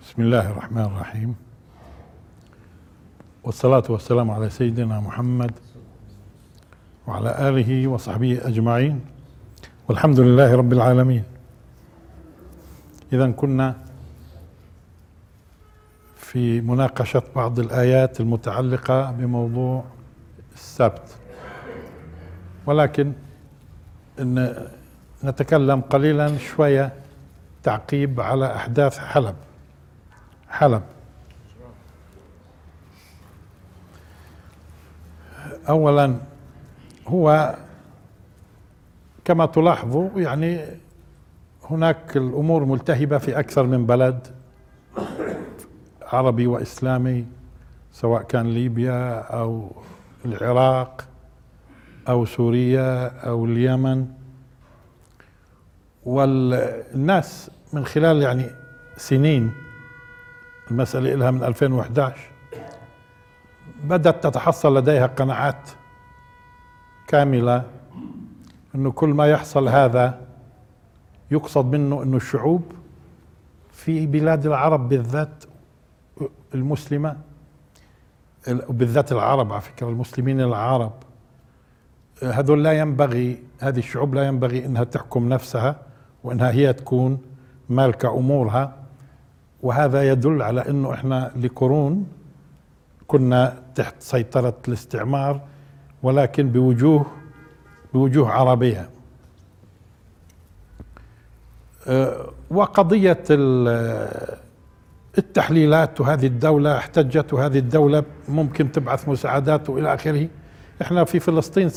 بسم الله الرحمن الرحيم، والصلاة والسلام على سيدنا محمد وعلى آله وصحبه أجمعين، والحمد لله رب العالمين. إذن كنا في مناقشة بعض الآيات المتعلقة بموضوع السبت، ولكن نتكلم قليلا شوية تعقيب على أحداث حلب. أولا، هو كما تلاحظوا يعني هناك الأمور ملتهبة في أكثر من بلد عربي وإسلامي، سواء كان ليبيا أو العراق أو سوريا أو اليمن، والناس من خلال يعني سنين، المسألة لها من 2011 بدأت تتحصل لديها قناعات كاملة أنه كل ما يحصل هذا يقصد منه أنه الشعوب في بلاد العرب بالذات المسلمة، وبالذات العرب على فكرة، المسلمين العرب هذول لا ينبغي، هذه الشعوب لا ينبغي أنها تحكم نفسها وأنها هي تكون مالكة أمورها. وهذا يدل على أنه إحنا لقرون كنا تحت سيطرة الاستعمار، ولكن بوجوه عربية. وقضية التحليلات، وهذه الدولة احتجت وهذه الدولة ممكن تبعث مساعدات وإلى آخره. إحنا في فلسطين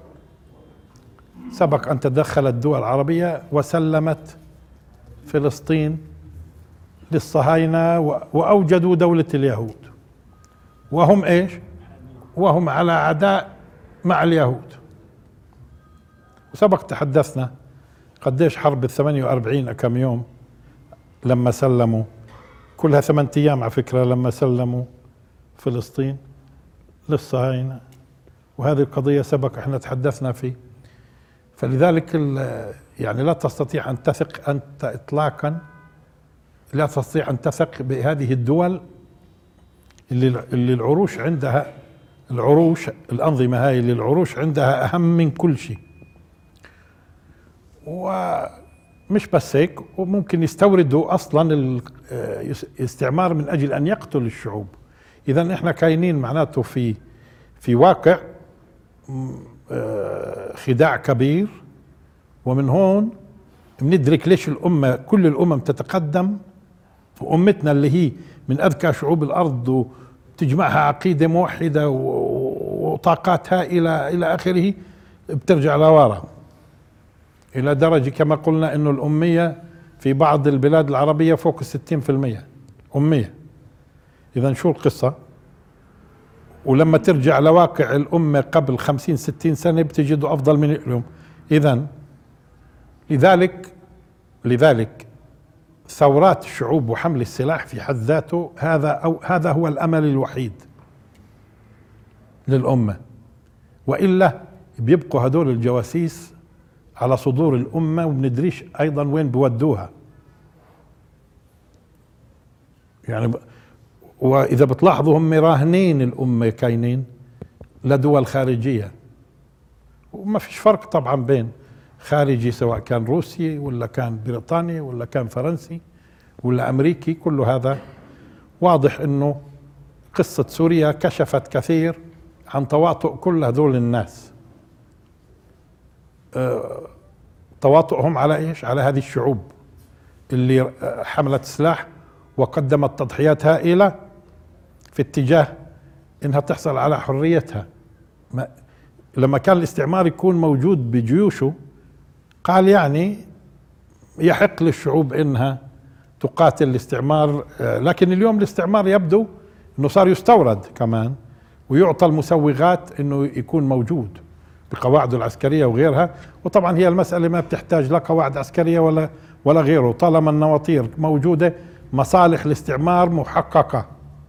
سبق أن تدخلت الدول العربية وسلمت فلسطين للصهاينة وأوجدوا دولة اليهود، وهم إيش؟ وهم على عداء مع اليهود. وسبق تحدثنا قديش حرب 48 كم يوم لما سلموا، كلها 8 أيام على فكرة، لما سلموا فلسطين للصهاينة. وهذه القضية سبق احنا تحدثنا فيه. فلذلك يعني لا تستطيع أن تثق أنت إطلاقا، لا تستطيع أن تثق بهذه الدول اللي العروش عندها، الأنظمة هاي اللي العروش عندها أهم من كل شيء. ومش بس هيك، وممكن يستوردوا أصلا الاستعمار من أجل أن يقتل الشعوب. إذا إحنا كاينين معناته في واقع خداع كبير. ومن هون بندرك ليش كل الأمم تتقدم، وأمتنا اللي هي من أذكى شعوب الأرض وتجمعها عقيدة موحدة وطاقات هائلة إلى آخره، بترجع لورا إلى درجة كما قلنا إنه الأمية في بعض البلاد العربية فوق 60% أمية. إذا شو القصة؟ ولما ترجع لواقع الأمة قبل 50-60 سنة بتجدوا أفضل من اليوم. إذا لذلك ثورات الشعوب وحمل السلاح في حد ذاته هذا هو الأمل الوحيد للأمة، وإلا بيبقوا هدول الجواسيس على صدور الأمة، وبندريش أيضا وين بودوها. يعني وإذا بتلاحظوا هم راهنين الأمة كاينين لدول خارجية، وما فيش فرق طبعا بين خارجي سواء كان روسي ولا كان بريطاني ولا كان فرنسي ولا أمريكي. كل هذا واضح أنه قصة سوريا كشفت كثير عن تواطؤ كل هذول الناس، تواطؤهم على إيش؟ على هذه الشعوب اللي حملت سلاح وقدمت تضحيات هائلة في اتجاه إنها تحصل على حريتها. لما كان الاستعمار يكون موجود بجيوشه قال يعني يحق للشعوب إنها تقاتل الاستعمار، لكن اليوم الاستعمار يبدو إنه صار يستورد كمان ويعطى المسوغات إنه يكون موجود بقواعده العسكرية وغيرها. وطبعا هي المسألة ما بتحتاج لا قواعد عسكرية ولا غيره، طالما النواطير موجودة مصالح الاستعمار محققة.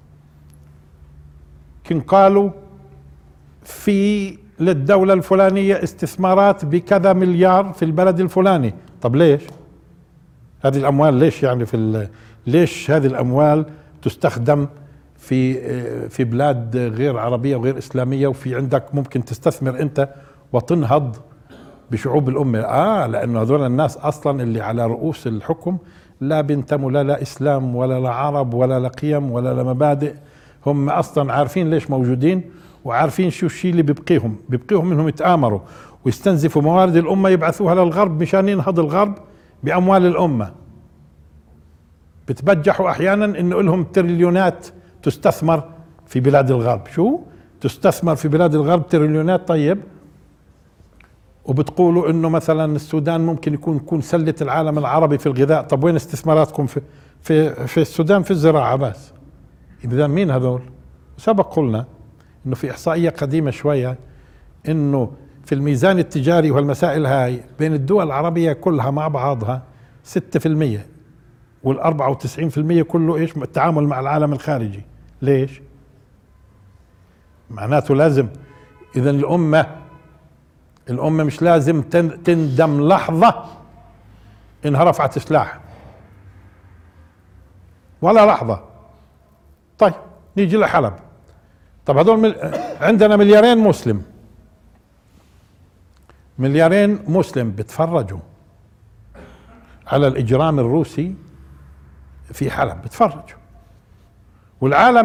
كن قالوا في للدولة الفلانية استثمارات بكذا مليار في البلد الفلاني، طب ليش هذه الأموال؟ ليش يعني ليش هذه الأموال تستخدم في بلاد غير عربية وغير إسلامية، وفي عندك ممكن تستثمر أنت وتنهض بشعوب الأمة؟ لأنه هذول الناس أصلا اللي على رؤوس الحكم لا بينتموا لا إسلام ولا لعرب ولا لقيم ولا لمبادئ. هم أصلا عارفين ليش موجودين، وعارفين شو الشيء اللي بيبقيهم انهم يتآمروا ويستنزفوا موارد الأمة يبعثوها للغرب مشان ينهض الغرب بأموال الأمة. بتبجحوا أحيانا إنه لهم تريليونات تستثمر في بلاد الغرب. شو تستثمر في بلاد الغرب؟ تريليونات. طيب، وبتقولوا انه مثلا السودان ممكن يكون سلة العالم العربي في الغذاء. طب وين استثماراتكم في السودان؟ في الزراعة بس. اذا مين هذول؟ سبق قلنا انه في احصائية قديمة شوية انه في الميزان التجاري والمسائل هاي بين الدول العربية كلها مع بعضها 6%، وال94% كله ايش؟ التعامل مع العالم الخارجي. ليش؟ معناته لازم اذا الأمة مش لازم تندم لحظة إنها رفعت سلاح، ولا لحظة. طيب نيجي لحلب. طب هذول عندنا مليارين مسلم بتفرجوا على الإجرام الروسي في حلب، بتفرجوا. والعالم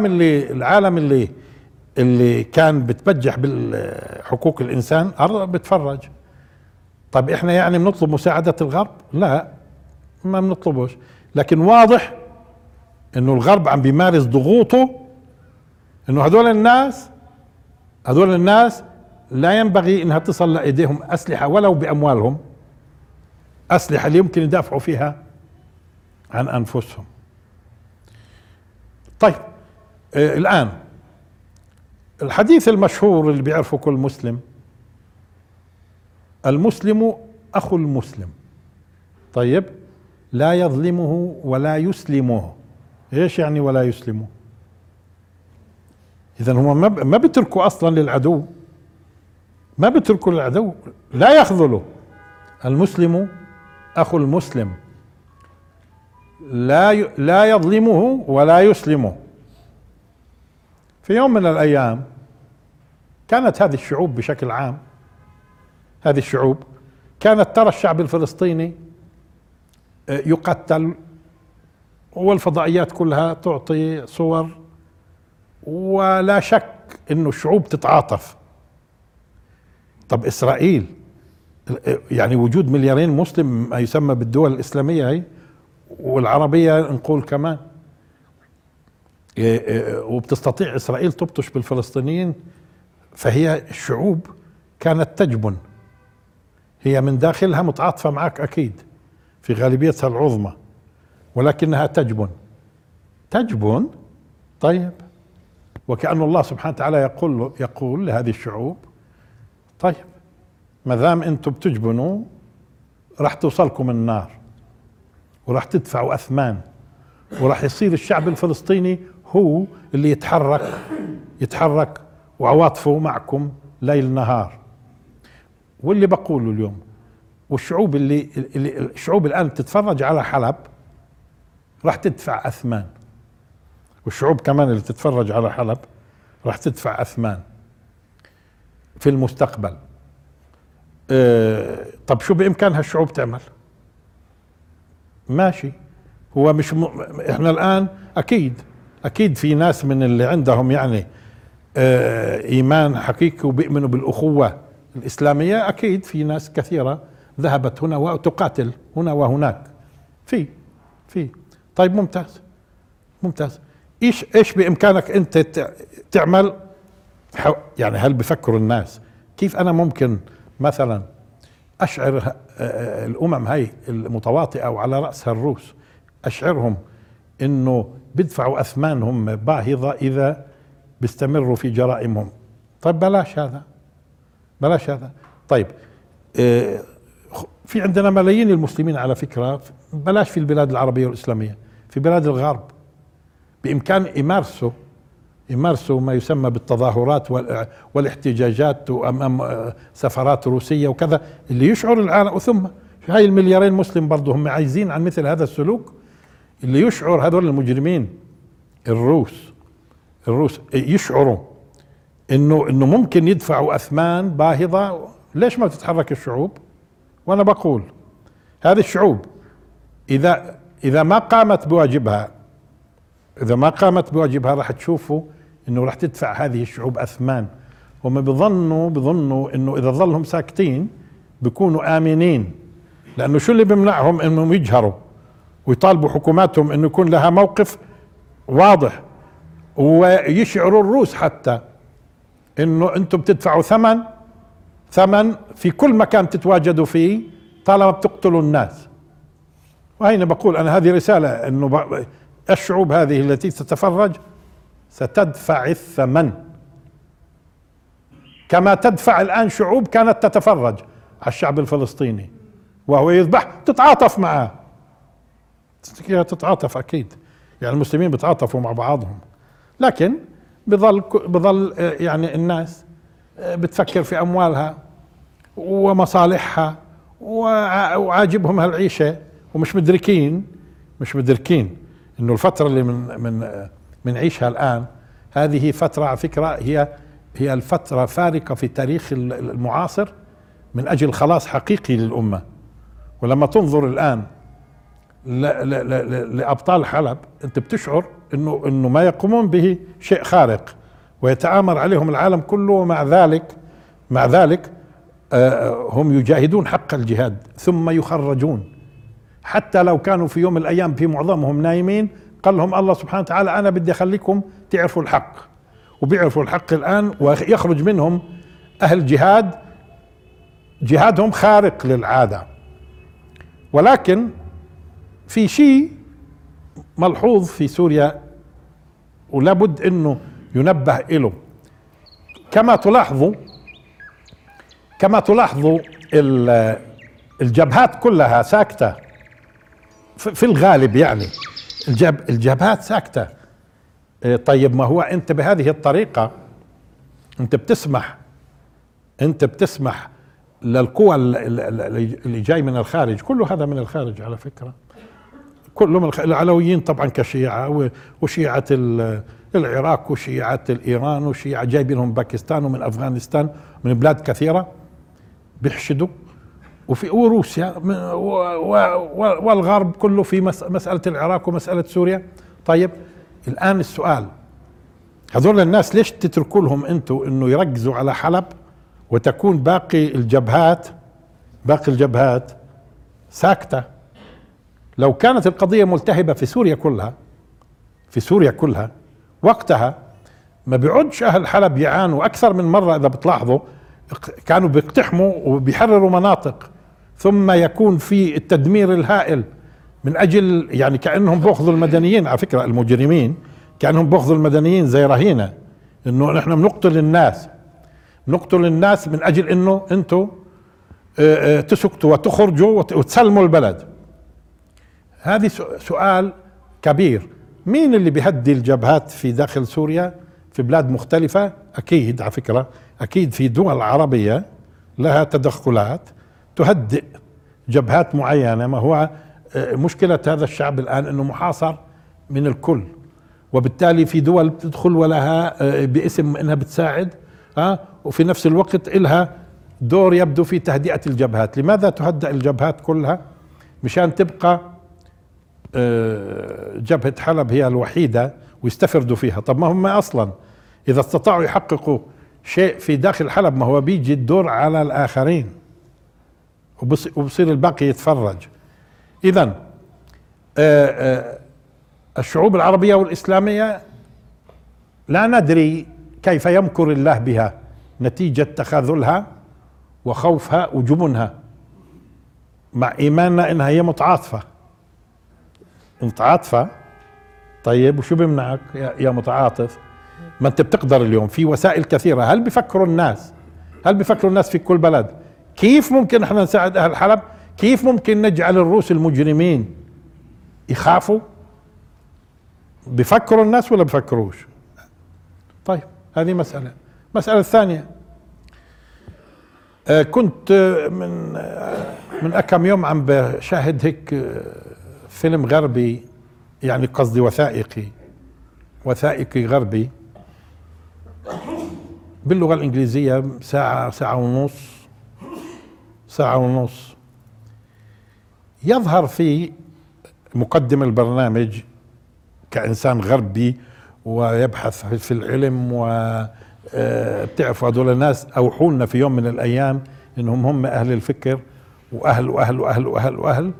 اللي كان بتبجح بالحقوق الإنسان بتفرج. طب إحنا يعني بنطلب مساعدة الغرب؟ لا، ما بنطلبوش، لكن واضح إنه الغرب عم بيمارس ضغوطه، إنه هذول الناس لا ينبغي إنها تصل لإيديهم أسلحة ولو بأموالهم، أسلحة اللي يمكن يدافعوا فيها عن أنفسهم. طيب الآن الحديث المشهور اللي بيعرفه كل مسلم: المسلم أخو المسلم. طيب، لا يظلمه ولا يسلمه. ايش يعني ولا يسلمه؟ إذن هم ما بيتركوا أصلا للعدو، ما بيتركوا للعدو، لا يخذله. المسلم أخو المسلم، لا يظلمه ولا يسلمه. في يوم من الأيام كانت هذه الشعوب بشكل عام، هذه الشعوب كانت ترى الشعب الفلسطيني يقتل، والفضائيات كلها تعطي صور، ولا شك انه الشعوب تتعاطف. طب إسرائيل يعني وجود مليارين مسلم ما يسمى بالدول الإسلامية هي والعربية نقول كمان، وبتستطيع إسرائيل تبطش بالفلسطينيين. فهي الشعوب كانت تجبن، هي من داخلها متعاطفة معك أكيد في غالبيتها العظمى، ولكنها تجبن. طيب، وكأن الله سبحانه وتعالى يقول لهذه الشعوب: طيب ما دام انتم بتجبنوا راح توصلكم النار، وراح تدفعوا أثمان، وراح يصير الشعب الفلسطيني هو اللي يتحرك وعواطفه معكم ليل نهار. واللي بقوله اليوم، والشعوب الشعوب الآن تتفرج على حلب راح تدفع أثمان، والشعوب كمان اللي تتفرج على حلب راح تدفع أثمان في المستقبل. طب شو بإمكانها الشعوب تعمل؟ ماشي، هو مش احنا الآن أكيد في ناس من اللي عندهم يعني إيمان حقيقي وبيؤمنوا بالأخوة الإسلامية، أكيد في ناس كثيرة ذهبت هنا وتقاتل هنا وهناك. في طيب، ممتاز. ايش بإمكانك انت تعمل؟ يعني هل بفكروا الناس كيف انا ممكن مثلا اشعر الامم هاي المتواطئة وعلى رأسها الروس، اشعرهم انه بيدفعوا اثمانهم باهظة اذا بيستمروا في جرائمهم؟ طيب بلاش هذا. طيب في عندنا ملايين المسلمين على فكرة، بلاش في البلاد العربية والإسلامية، في بلاد الغرب بإمكان يمارسوا ما يسمى بالتظاهرات والاحتجاجات أمام سفارات روسية وكذا، اللي يشعر العالم. وثم هاي المليارين مسلم برضو هم عايزين عن مثل هذا السلوك اللي يشعر هذول المجرمين الروس يشعروا انه ممكن يدفعوا اثمان باهظة، ليش ما بتتحرك الشعوب؟ وانا بقول هذه الشعوب اذا ما قامت بواجبها، راح تشوفوا انه راح تدفع هذه الشعوب اثمان. هم بظنوا انه اذا ظلهم ساكتين بيكونوا امنين، لانه شو اللي بيمنعهم انهم يجهروا ويطالبوا حكوماتهم انه يكون لها موقف واضح، ويشعروا الروس حتى انه انتم بتدفعوا ثمن في كل مكان تتواجدوا فيه طالما بتقتلوا الناس. وهنا بقول انا هذه رسالة انه الشعوب هذه التي تتفرج ستدفع الثمن، كما تدفع الآن شعوب كانت تتفرج على الشعب الفلسطيني وهو يذبح، تتعاطف معه، تتعاطف أكيد، يعني المسلمين بتعاطفوا مع بعضهم، لكن بظل يعني الناس بتفكر في أموالها ومصالحها وعاجبهم هالعيشة، ومش مدركين إنه الفترة اللي منعيشها الآن هذه فترة على فكرة هي الفترة فارقة في تاريخ المعاصر من أجل خلاص حقيقي للأمة. ولما تنظر الآن لأبطال حلب أنت بتشعر إنه ما يقومون به شيء خارق، ويتآمر عليهم العالم كله، ومع ذلك هم يجاهدون حق الجهاد ثم يخرجون، حتى لو كانوا في يوم من الأيام في معظمهم نايمين قال لهم الله سبحانه وتعالى أنا بدي أخليكم تعرفوا الحق، وبيعرفوا الحق الآن، ويخرج منهم أهل جهادهم خارق للعادة. ولكن في شيء ملحوظ في سوريا ولابد أنه ينبه إله، كما تلاحظوا الجبهات كلها ساكتة في الغالب، يعني الجبهات ساكتة. طيب ما هو انت بهذه الطريقة انت بتسمح للقوى اللي جاي من الخارج، كله هذا من الخارج على فكرة، كله من العلويين طبعا كشيعة، وشيعة العراق وشيعة الإيران وشيعة جايبينهم من باكستان ومن أفغانستان من بلاد كثيرة بيحشدوا، وروسيا والغرب كله في مسألة العراق ومسألة سوريا. طيب الآن السؤال، هذول الناس ليش تتركوا لهم انتوا انه يركزوا على حلب وتكون باقي الجبهات ساكتة؟ لو كانت القضية ملتهبة في سوريا كلها وقتها ما بيعودش أهل حلب يعانوا أكثر من مرة. إذا بتلاحظوا كانوا بيقتحموا وبيحرروا مناطق، ثم يكون في التدمير الهائل من أجل يعني كأنهم بأخذوا المدنيين، على فكرة المجرمين كأنهم بأخذوا المدنيين زي رهينة، إنه نحن بنقتل الناس من أجل إنه أنتوا تسكتوا وتخرجوا وتسلموا البلد. هذه سؤال كبير، مين اللي بيهدي الجبهات في داخل سوريا في بلاد مختلفة؟ أكيد على فكرة أكيد في دول عربية لها تدخلات تهدئ جبهات معينة. ما هو مشكلة هذا الشعب الآن أنه محاصر من الكل، وبالتالي في دول بتدخل ولها باسم أنها بتساعد، وفي نفس الوقت إلها دور يبدو في تهدئة الجبهات. لماذا تهدئ الجبهات كلها؟ مشان تبقى جبهة حلب هي الوحيدة ويستفردوا فيها. طب ما هم أصلا إذا استطاعوا يحققوا شيء في داخل حلب ما هو بيجي الدور على الآخرين وبصير الباقي يتفرج. إذن الشعوب العربية والإسلامية لا ندري كيف يمكر الله بها نتيجة تخاذلها وخوفها وجبنها، مع إيماننا إنها هي متعاطفة. طيب وشو بيمنعك يا متعاطف؟ ما انت بتقدر اليوم في وسائل كثيرة. هل بيفكروا الناس في كل بلد كيف ممكن احنا نساعد اهل حلب؟ كيف ممكن نجعل الروس المجرمين يخافوا؟ بيفكروا الناس ولا بيفكروش؟ طيب هذه مسألة ثانية. كنت من كم يوم عم بشاهد هيك فيلم غربي يعني قصدي وثائقي غربي باللغة الإنجليزية، ساعة ونص يظهر في مقدم البرنامج كإنسان غربي ويبحث في العلم، وبتعرفوا هذول الناس أوحوا لنا في يوم من الأيام إنهم هم أهل الفكر وأهل وأهل وأهل وأهل وأهل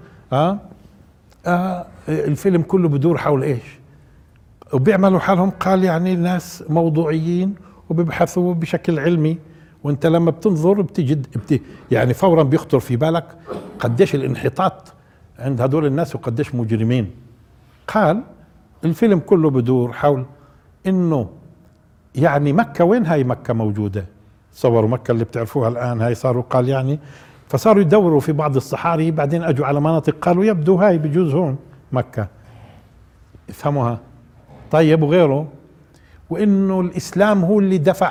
الفيلم كله بدور حول إيش؟ وبيعملوا حالهم قال يعني ناس موضوعيين وبيبحثوا بشكل علمي، وانت لما بتنظر بتجد يعني فورا بيخطر في بالك قديش الانحطاط عند هدول الناس وقديش مجرمين. قال الفيلم كله بدور حول انه يعني مكة، وين هاي مكة موجودة؟ صوروا مكة اللي بتعرفوها الآن، هاي صاروا قال يعني، فصاروا يدوروا في بعض الصحاري، بعدين اجوا على مناطق قالوا يبدو هاي بجوز هون مكة، افهموها. طيب وغيره، وانه الاسلام هو اللي دفع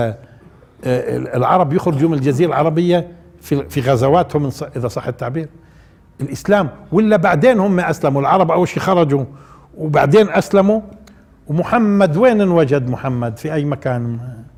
العرب يخرجوا من الجزيرة العربية في غزواتهم اذا صح التعبير، الاسلام، ولا بعدين هم اسلموا العرب، اول شيء خرجوا وبعدين اسلموا. ومحمد وين انوجد محمد؟ في اي مكان؟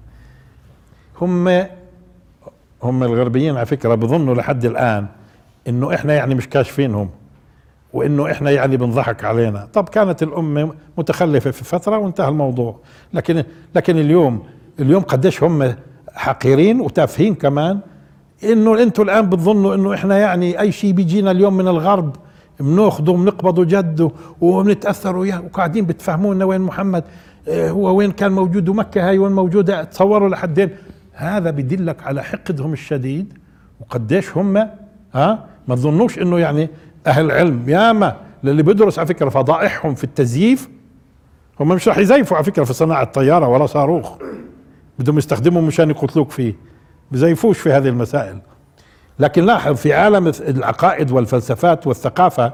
هم الغربيين على فكرة بظنوا لحد الان انه احنا يعني مش كاشفينهم، وانه احنا يعني بنضحك علينا. طب كانت الامة متخلفة في فترة وانتهى الموضوع، لكن اليوم قديش هم حقيرين وتافهين كمان، انه انتوا الان بتظنوا انه احنا يعني اي شيء بيجينا اليوم من الغرب بناخذه وبنقبضه جد وبنتاثر وياه، وقاعدين بتفهمونا وين محمد، هو وين كان موجود، ومكة هاي وين موجودة، تصوروا لحدين. هذا بدلك على حقدهم الشديد وقديش هم ما تظنوش انه يعني اهل علم. ياما للي بيدرس على فكرة فضائحهم في التزييف، هم مش رح يزيفوا على فكرة في صناعة طيارة ولا صاروخ، بدهم يستخدموا مشان يقتلوك فيه، بزيفوش في هذه المسائل. لكن لاحظ في عالم العقائد والفلسفات والثقافة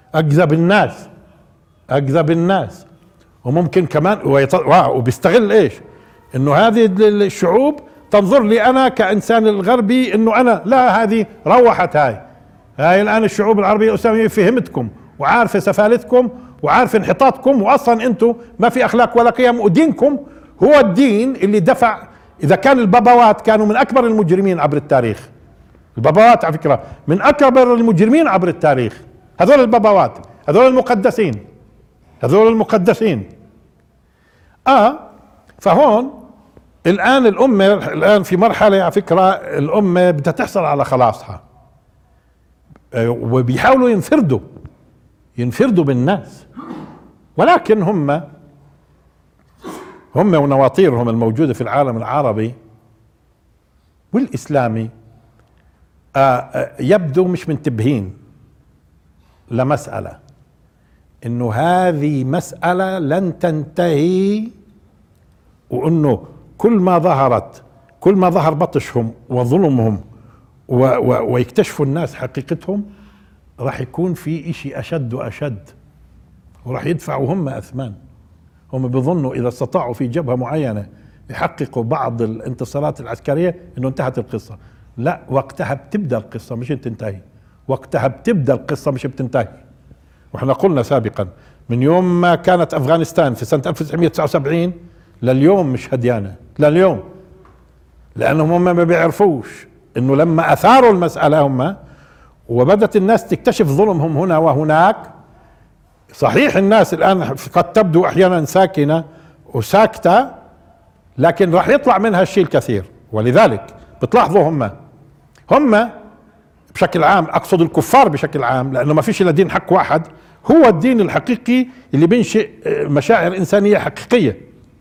أكذب الناس وممكن كمان وبيستغل ايش؟ انه هذه الشعوب تنظر لي انا كإنسان الغربي انه انا لا، هذه روحت هاي الان الشعوب العربية الاسلامية فهمتكم وعارفة سفالتكم وعارفة انحطاطكم، واصلا انتم ما في اخلاق ولا قيم، ودينكم هو الدين اللي دفع. اذا كان البابوات كانوا من اكبر المجرمين عبر التاريخ، البابوات على فكرة من اكبر المجرمين عبر التاريخ، هذول البابوات، هذول المقدسين. فهون الان الامة الان في مرحلة على فكرة الامة بدها تحصل على خلاصها، وبيحاولوا ينفردوا بالناس، ولكن هم ونواطيرهم الموجودة في العالم العربي والإسلامي يبدو مش منتبهين لمسألة، إنه هذه مسألة لن تنتهي، وإنه كل ما ظهر بطشهم وظلمهم ويكتشفوا الناس حقيقتهم، راح يكون في إشي أشد وأشد، وراح يدفعوا هم أثمان. هم بيظنوا إذا استطاعوا في جبهة معينة يحققوا بعض الانتصارات العسكرية إنه انتهت القصة. لا، وقتها بتبدأ القصة مش بتنتهي، مش بتنتهي. وإحنا قلنا سابقا من يوم ما كانت أفغانستان في سنة 1979 لليوم مش هديانة، لليوم، لأنهم هم ما بيعرفوش إنه لما أثاروا المسألة هم وبدت الناس تكتشف ظلمهم هنا وهناك. صحيح الناس الآن قد تبدو أحيانا ساكنة وساكتة، لكن راح يطلع منها الشيء الكثير. ولذلك بتلاحظوا هم بشكل عام، أقصد الكفار بشكل عام، لأنه ما فيش إلا دين حق واحد، هو الدين الحقيقي اللي بينشئ مشاعر إنسانية حقيقية.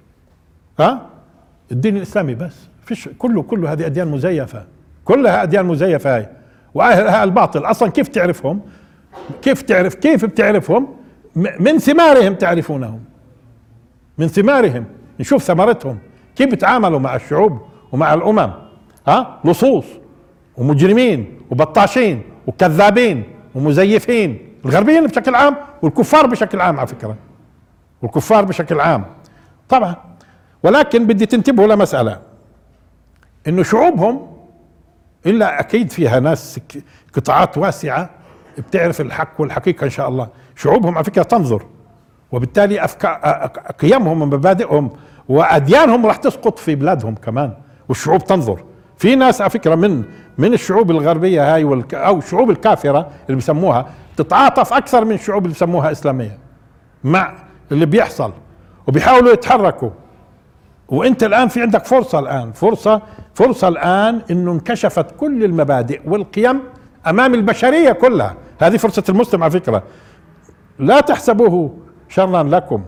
الدين الإسلامي بس، فيش كله هذه أديان مزيفة، كلها أديان مزيفة هاي، وأهلها الباطل. أصلا كيف تعرفهم؟ كيف بتعرفهم؟ من ثمارهم تعرفونهم، من ثمارهم نشوف ثمرتهم كيف بيتعاملوا مع الشعوب ومع الأمم. لصوص ومجرمين وبطاشين وكذابين ومزيفين، الغربيين بشكل عام والكفار بشكل عام على فكرة، والكفار بشكل عام طبعا. ولكن بدي تنتبهوا لمسألة، انه شعوبهم الا اكيد فيها ناس قطاعات واسعة بتعرف الحق والحقيقة ان شاء الله. شعوبهم على فكرة تنظر وبالتالي قيمهم ومبادئهم وأديانهم راح تسقط في بلادهم كمان، والشعوب تنظر. في ناس على فكرة من الشعوب الغربية هاي أو الشعوب الكافرة اللي بسموها تتعاطف أكثر من الشعوب اللي بسموها إسلامية مع اللي بيحصل، وبيحاولوا يتحركوا. وانت الآن في عندك فرصة، الآن فرصة الآن انه انكشفت كل المبادئ والقيم أمام البشرية كلها. هذه فرصة المسلم على فكرة، لا تحسبوه شرا لكم.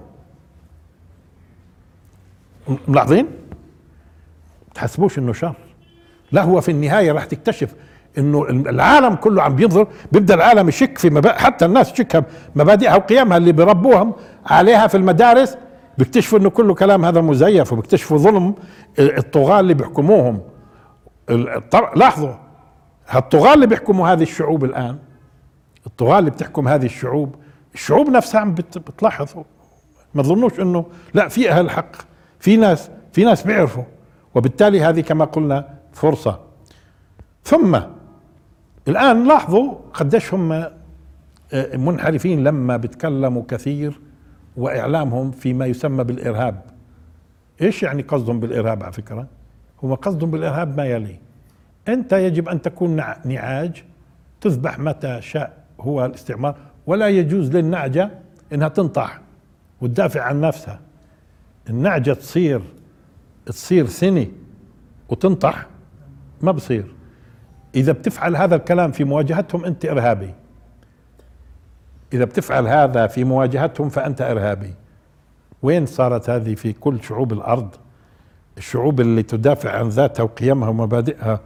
ملاحظين؟ تحسبوش انه شر، لا، هو في النهاية راح تكتشف انه العالم كله عم بينظر، بيبدا العالم يشك في حتى الناس تشك مبادئها وقيمها اللي بربوهم عليها في المدارس، بيكتشفوا انه كله كلام هذا مزيف، وبيكتشفوا ظلم الطغاة اللي بيحكموهم. لاحظوا هالطغاة اللي بيحكموا هذه الشعوب الآن، الطغاة اللي بتحكم هذه الشعوب نفسها عم بتلاحظ. ما تظنوش انه لا، في اهل حق، في ناس بيعرفوا. وبالتالي هذه كما قلنا فرصة. ثم الآن لاحظوا قديش هم منحرفين لما بيتكلموا كثير، وإعلامهم فيما يسمى بالإرهاب. إيش يعني قصدهم بالإرهاب؟ على فكرة هم قصدهم بالإرهاب ما يلي: أنت يجب أن تكون نعاج تذبح متى شاء هو الاستعمار، ولا يجوز للنعجة إنها تنطح وتدافع عن نفسها. النعجة تصير ثني وتنطح، ما بصير. إذا بتفعل هذا الكلام في مواجهتهم أنت إرهابي، إذا بتفعل هذا في مواجهتهم فأنت إرهابي. وين صارت هذه في كل شعوب الأرض؟ الشعوب اللي تدافع عن ذاتها وقيمها ومبادئها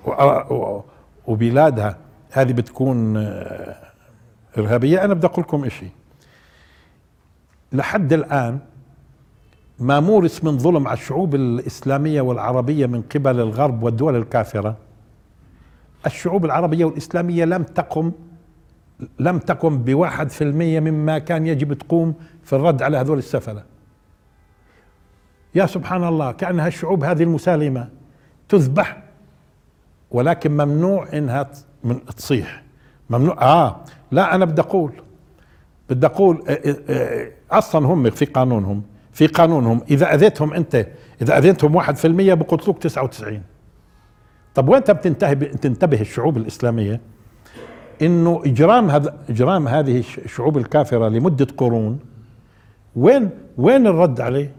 وبلادها، هذه بتكون إرهابية. أنا بدي أقول لكم إشي: لحد الآن ما مورس من ظلم على الشعوب الإسلامية والعربية من قبل الغرب والدول الكافرة، الشعوب العربية والإسلامية لم تقم ب1% مما كان يجب تقوم في الرد على هذول السفلة. يا سبحان الله، كأنها الشعوب هذه المسالمة تذبح، ولكن ممنوع انها تصيح، ممنوع. لا، انا بدي اقول اصلا هم في قانونهم اذا اذيتهم 1% بقتلوك 99. طب وين تنتبه الشعوب الإسلامية انه اجرام هذه الشعوب الكافرة لمدة قرون؟ وين الرد عليه؟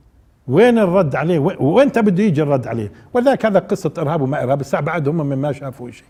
وين بده يجي الرد عليه؟ ولذلك هذا قصة إرهاب وما إرهاب. الساعة بعدهم ما شافوا شيء،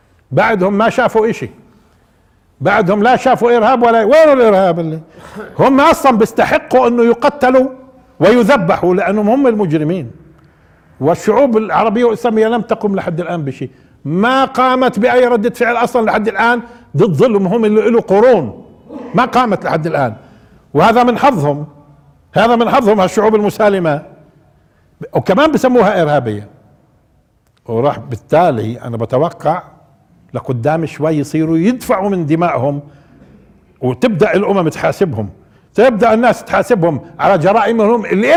بعدهم لا شافوا إرهاب ولا وين الإرهاب اللي هم أصلا بيستحقوا أنه يقتلوا ويذبحوا لأنهم هم المجرمين. والشعوب العربية والإسلامية لم تقم لحد الآن بشيء، ما قامت بأي ردة فعل أصلا لحد الآن ضد ظلم هم اللي له قرون، ما قامت لحد الآن. وهذا من حظهم، هالشعوب المسالمة، وكمان بسموها إرهابية. وراح بالتالي أنا بتوقع لقدام شوي يصيروا يدفعوا من دمائهم، وتبدأ الأمم تحاسبهم، تبدأ الناس تحاسبهم على جرائمهم اللي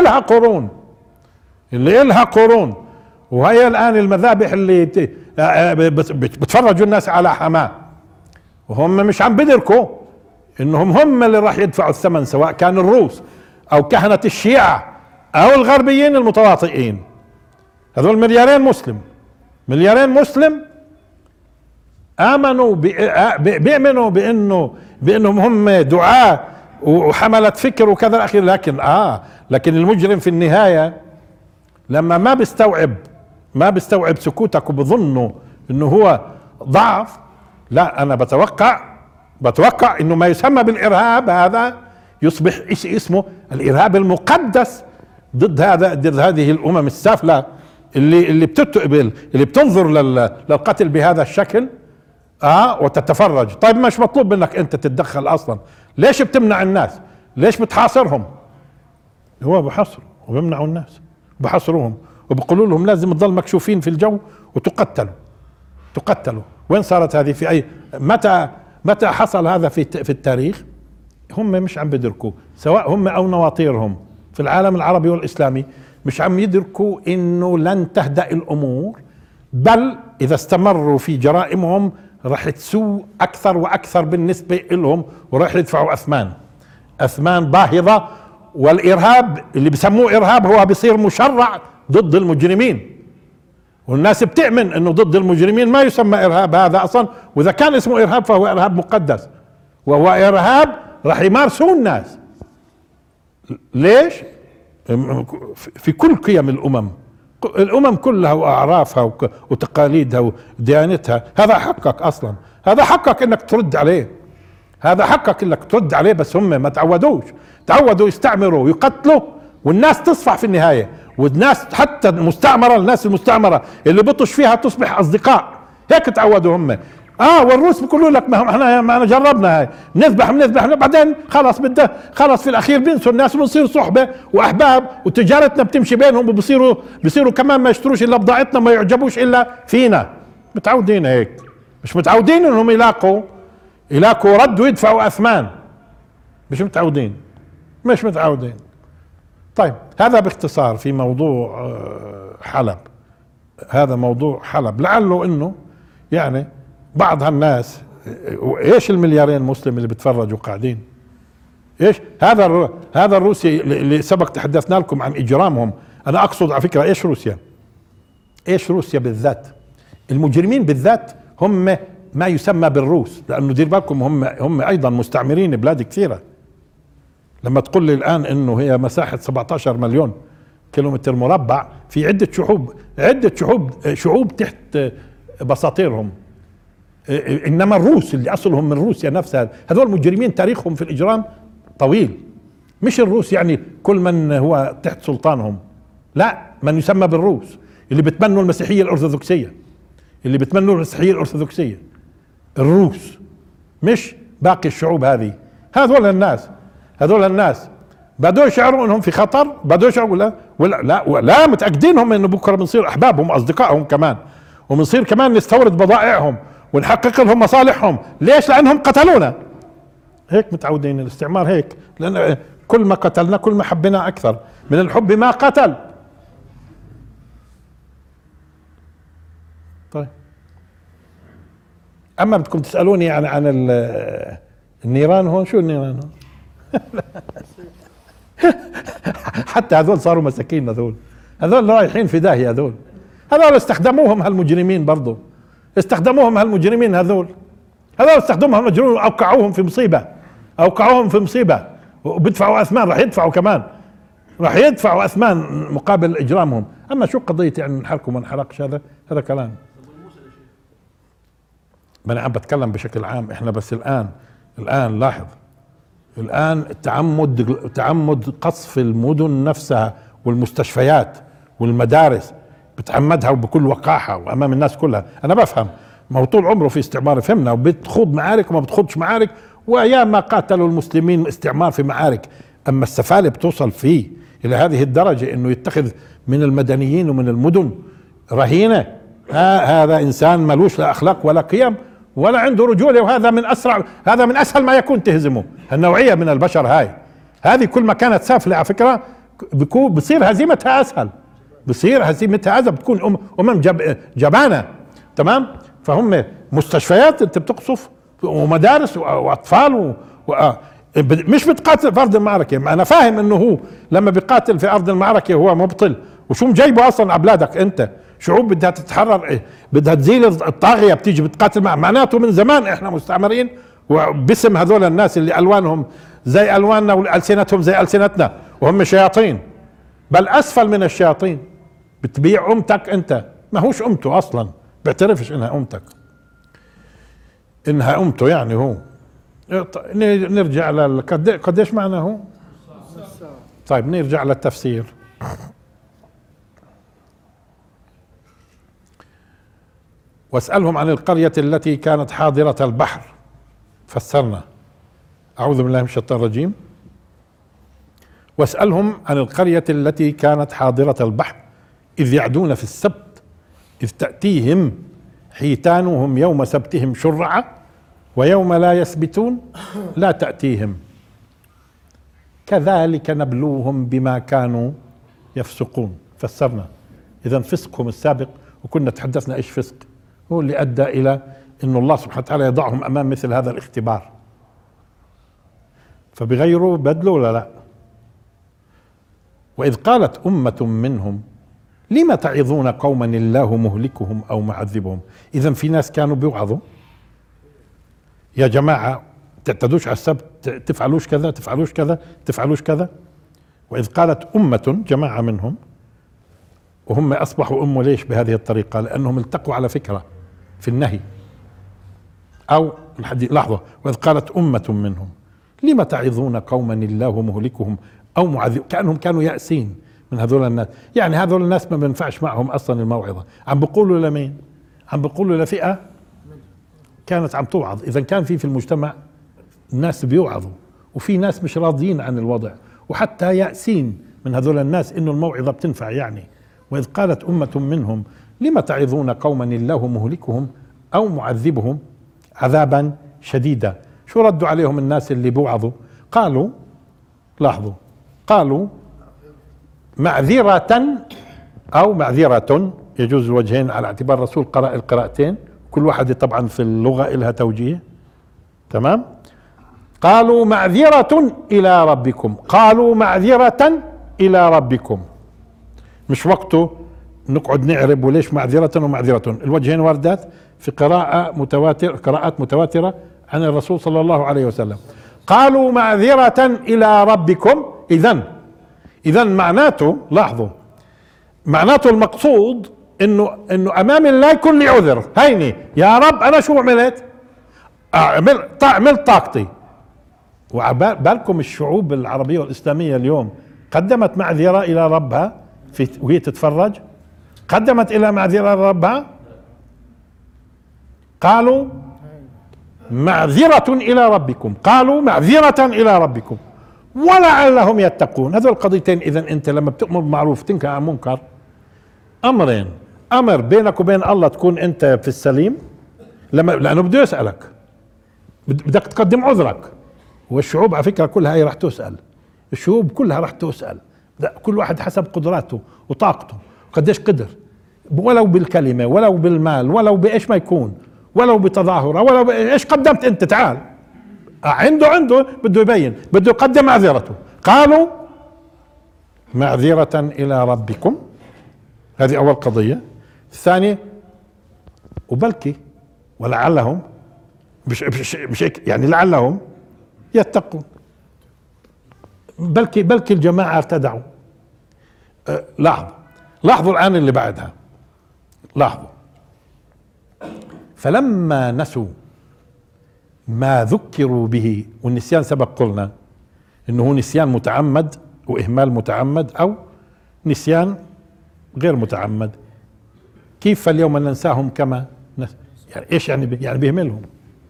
إلها قرون. وهي الآن المذابح اللي بتفرجوا الناس على حماه، وهم مش عم بدركوا انهم هم اللي راح يدفعوا الثمن، سواء كان الروس او كهنة الشيعة او الغربيين المتواطئين. هذول مليارين مسلم آمنوا بيؤمنوا بانهم هم دعاة وحملة فكر وكذا اخي. لكن المجرم في النهاية لما ما بيستوعب سكوتك وبظنه انه هو ضعف، لا، انا بتوقع انه ما يسمى بالارهاب هذا يصبح اسمه الارهاب المقدس ضد هذه الامم السافلة اللي بتنظر للقتل بهذا الشكل وتتفرج. طيب مش مطلوب منك انت تتدخل اصلا، ليش بتمنع الناس؟ ليش بتحاصرهم؟ هو بحصر وبيمنعوا الناس، بحصروهم وبقولوا لهم لازم تضل مكشوفين في الجو وتقتلوا. وين صارت هذه؟ في اي متى حصل هذا في التاريخ؟ هم مش عم بدركوا، سواء هم او نواطيرهم في العالم العربي والاسلامي، مش عم يدركوا انه لن تهدأ الامور، بل اذا استمروا في جرائمهم راح تسوء اكثر واكثر بالنسبة لهم، وراح يدفعوا اثمان. اثمان باهظة، والارهاب اللي بسموه ارهاب هو بيصير مشرع ضد المجرمين، والناس بتؤمن انه ضد المجرمين ما يسمى ارهاب هذا اصلا، واذا كان اسمه ارهاب فهو ارهاب مقدس، وهو ارهاب راح يمارسوه الناس. ليش؟ في كل قيم الامم كلها واعرافها وتقاليدها وديانتها، هذا حقك اصلا، هذا حقك انك ترد عليه، هذا حقك انك ترد عليه. بس هم ما تعودوا يستعمروا ويقتلوا، والناس تصفع في النهاية، والناس حتى الناس المستعمرة اللي بطش فيها تصبح اصدقاء، هيك تعودوا هم. والروس بيقولوا لك ما جربنا هاي، بنذبح بعدين خلاص في الاخير بينسوا الناس وبنصير صحبه واحباب، وتجارتنا بتمشي بينهم، وبصيروا كمان ما يشتروش الا بضاعتنا، ما يعجبوش الا فينا. متعودين هيك، مش متعودين انهم يلاقوا رد ويدفعوا اثمان. مش متعودين. طيب هذا باختصار في موضوع حلب. هذا موضوع حلب، لعله انه يعني بعض هالناس، ايش المليارين مسلم اللي بتفرجوا قاعدين، ايش هذا الروسي اللي سبق تحدثنا لكم عن اجرامهم. انا اقصد على فكرة ايش روسيا بالذات، المجرمين بالذات هم ما يسمى بالروس، لانه دير بالكم هم ايضا مستعمرين بلاد كثيرة. لما تقول لي الان انه هي مساحة 17 مليون كيلومتر مربع، في عدة شعوب تحت بساطيرهم. انما الروس اللي اصلهم من روسيا نفسها، هذول مجرمين تاريخهم في الاجرام طويل. مش الروس يعني كل من هو تحت سلطانهم، لا، من يسمى بالروس اللي بتبنوا المسيحية الارثوذكسية، الروس، مش باقي الشعوب هذه. هذول الناس بدو يشعروا انهم في خطر، بدو يشعروا لا متأكدين هم انه بكره بنصير احبابهم واصدقائهم كمان، وبنصير كمان نستورد بضائعهم ونحقق لهم مصالحهم. ليش؟ لانهم قتلونا. هيك متعودين الاستعمار هيك، لان كل ما قتلنا كل ما حبنا اكثر، من الحب ما قتل. طيب اما بدكم تسالوني يعني عن النيران هون، شو النيران هون؟ حتى هذول صاروا مساكين، هذول رايحين في داهية. هذول استخدموهم هالمجرمين، برضو استخدموهم هالمجرمين، هذول استخدموهم هالمجرمين، اوقعوهم في مصيبة وبيدفعوا اثمان، راح يدفعوا اثمان مقابل اجرامهم. اما شو قضية يعني نحرقوا ما نحرقش، هذا كلام. ما انا عم بتكلم بشكل عام. احنا بس الان لاحظ، الآن تعمد قصف المدن نفسها والمستشفيات والمدارس، بتعمدها وبكل وقاحة وأمام الناس كلها. أنا بفهم، ما هو طول عمره في استعمار، فهمنا، وبتخوض معارك وما بتخوضش معارك، وأيام ما قاتلوا المسلمين استعمار في معارك. أما السفالة بتوصل فيه إلى هذه الدرجة إنه يتخذ من المدنيين ومن المدن رهينة، هذا إنسان ملوش لا أخلاق ولا قيم ولا عنده رجولة، وهذا من أسهل ما يكون تهزمه. النوعية من البشر هذه كل ما كانت سافلة على فكرة بصير هزيمتها أسهل، بتكون جبانة. تمام. فهم مستشفيات انت بتقصف، ومدارس واطفال مش بتقاتل في ارض المعركة. انا فاهم انه هو لما بيقاتل في ارض المعركة هو مبطل، وشو مجيبه اصلا على بلادك انت؟ شعوب بدها تتحرر، بدها تزيل الطاغية، بتيجي بتقاتل معناته من زمان احنا مستعمرين، وباسم هذول الناس اللي الوانهم زي الواننا والسنتهم زي السنتنا، وهم شياطين، بل اسفل من الشياطين. بتبيع امتك انت، ما هوش امته اصلا، بيعترفش انها امته يعني. هو نرجع قديش معنا هو. طيب نرجع للتفسير. واسألهم عن القرية التي كانت حاضرة البحر، فسرنا، أعوذ بالله من الشيطان الرجيم. واسألهم عن القرية التي كانت حاضرة البحر إذ يعدون في السبت إذ تأتيهم حيتانهم يوم سبتهم شرعا ويوم لا يسبتون لا تأتيهم كذلك نبلوهم بما كانوا يفسقون. فسرنا إذن فسقهم السابق، وكنا تحدثنا إيش فسق هو اللي أدى إلى أن الله سبحانه وتعالى يضعهم أمام مثل هذا الاختبار. فبغيروا بدلوا ولا لا؟ وإذ قالت أمة منهم لم تعظون قوما الله مهلكهم أو معذبهم. إذا في ناس كانوا بيوعظوا يا جماعة تعتدوش على السبت، تفعلوش كذا تفعلوش كذا تفعلوش كذا. وإذ قالت أمة جماعة منهم، وهم أصبحوا أمة ليش بهذه الطريقة؟ لأنهم التقوا على فكرة في النهي. أو لحظة، وإذ قالت أمة منهم لم تعظون قوما الله مهلكهم أو معذب، كأنهم كانوا يأسين من هذول الناس. يعني هذول الناس ما بينفعش معهم أصلا الموعظة. عم بيقولوا لمين؟ عم بيقولوا لفئة كانت عم توعظ. إذا كان في المجتمع ناس بيوعظوا وفي ناس مش راضيين عن الوضع وحتى يأسين من هذول الناس إنه الموعظة بتنفع. يعني وإذ قالت أمة منهم لم تعظون قوما الله مهلكهم أو معذبهم عذابا شديدا. شو ردوا عليهم الناس اللي بيوعظوا؟ قالوا، لاحظوا، قالوا معذرة أو معذرة، يجوز الوجهين على اعتبار الرسول قرأ القراءتين، كل واحدة طبعا في اللغة إلها توجيه. تمام؟ قالوا معذرة إلى ربكم، قالوا معذرة إلى ربكم. مش وقته نقعد نعرب وليش معذرة ومعذرة. الوجهين واردات في قراءات متواترة عن الرسول صلى الله عليه وسلم. قالوا معذرة إلى ربكم. إذن معناته، لاحظوا، معناته المقصود انه امام الله يكون لي عذر. هيني يا رب انا شو عملت؟ عملت طاقتي. وبالكم الشعوب العربية والإسلامية اليوم قدمت معذرة إلى ربها وهي تتفرج؟ قدمت إلى معذرة لربها؟ قالوا معذرة إلى ربكم، قالوا معذرة إلى ربكم ولعلهم يتقون. هذول القضيتين. إذن أنت لما بتأمر بالمعروف تنكر عن منكر، أمرين: أمر بينك وبين الله تكون أنت في السليم، لأنه بده يسألك، بدك تقدم عذرك. والشعوب على فكرة كلها هي راح تسأل، الشعوب كلها راح تسأل، كل واحد حسب قدراته وطاقته قديش قدر، ولو بالكلمة ولو بالمال ولو بإيش ما يكون، ولو بتظاهرة ولو بإيش قدمت أنت. تعال عنده بده يبين، بده يقدم معذرته. قالوا معذرة إلى ربكم، هذه أول قضية. الثانية وبلكي ولعلهم، مش هيك يعني، لعلهم يتقون. بلكي الجماعة ارتدعوا. لاحظوا الآن اللي بعدها، لاحظوا: فلما نسوا ما ذكروا به. والنسيان سبق قلنا انه هو نسيان متعمد واهمال متعمد او نسيان غير متعمد. كيف فاليوم ننساهم كما يعني ايش يعني؟ يعني بيهملهم،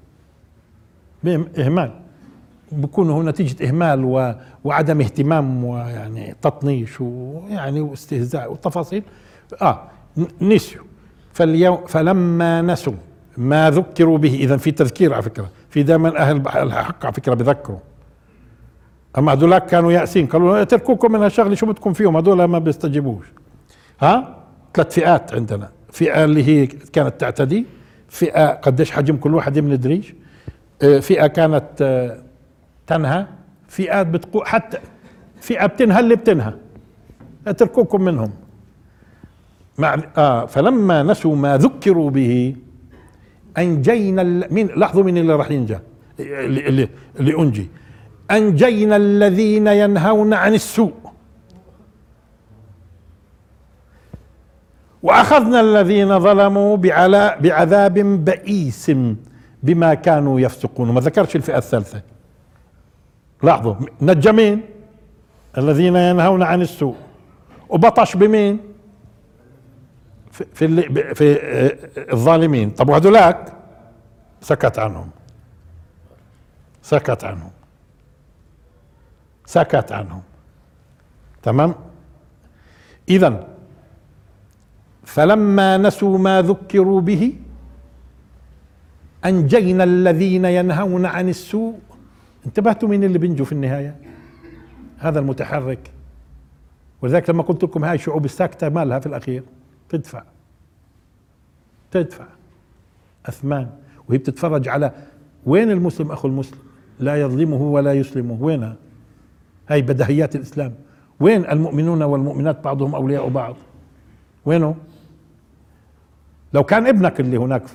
اهمال، بيكون هو نتيجة اهمال وعدم اهتمام ويعني تطنيش ويعني واستهزاء وتفاصيل. نسيوا. فلما نسوا ما ذكروا به. اذا في تذكير على فكرة، في دائما اهل الحق على فكرة بذكروا. اما هذولاك كانوا يأسين، قالوا اتركوكم من هالشغله شو بدكم فيهم، هذول ما بيستجيبوش. ثلاث فئات عندنا: فئة اللي هي كانت تعتدي، فئة قديش حجم كل واحد من الدريج، فئة كانت تنهى، فئات بتقول، حتى فئة بتنهى اللي بتنهى، اتركوكم منهم. فلما نسوا ما ذكروا به انجينا لاحظوا مين اللي راح ينجى، اللي انجي: انجينا الذين ينهون عن السوء واخذنا الذين ظلموا بعذاب بئيس بما كانوا يفسقون. وما ذكرش الفئة الثالثة. لاحظوا نجى مين؟ الذين ينهون عن السوء. وبطش بمين؟ في الظالمين. طب وهذولاك سكت عنهم، سكت عنهم. تمام. إذن فلما نسوا ما ذكروا به أنجينا الذين ينهون عن السوء. انتبهتوا مين اللي بينجوا في النهاية؟ هذا المتحرك. ولذلك لما قلت لكم هاي شعوب الساكتة ما لها في الأخير تدفع أثمان، وهي بتتفرج على وين المسلم أخو المسلم، لا يظلمه ولا يسلمه. وينها هاي بدهيات الإسلام؟ وين المؤمنون والمؤمنات بعضهم أولياء بعض؟ وينه؟ لو كان ابنك اللي هناك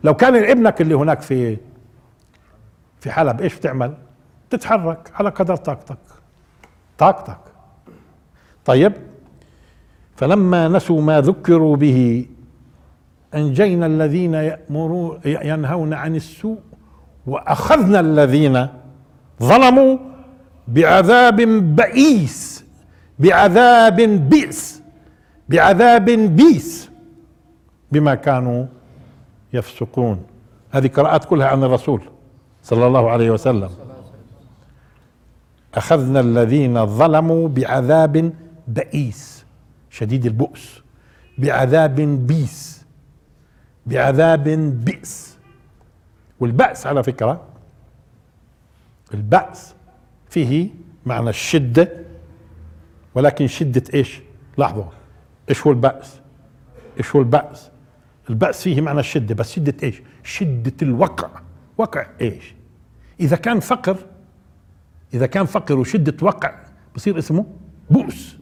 في حلب ايش بتعمل؟ تتحرك على قدر طاقتك. طيب، فلما نسوا ما ذكروا به أنجينا الذين ينهون عن السوء وأخذنا الذين ظلموا بعذاب بئيس، بعذاب بئيس بما كانوا يفسقون. هذه قراءات كلها عن الرسول صلى الله عليه وسلم. أخذنا الذين ظلموا بعذاب بئيس شديد البؤس، بعذاب بئس. والبأس على فكرة، البأس فيه معنى الشدة، ولكن شدة ايش؟ لاحظوا ايش هو البأس؟ البأس فيه معنى الشدة، بس شدة ايش؟ شدة الوقع. وقع ايش؟ اذا كان فقر وشدة وقع بصير اسمه بؤس،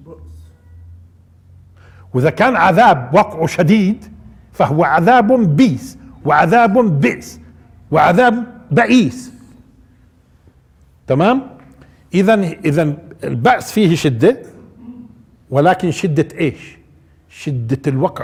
واذا كان عذاب وقعه شديد فهو عذاب بيس وعذاب بئس وعذاب بئيس. تمام؟ اذا البأس فيه شدة، ولكن شدة ايش؟ شدة الوقع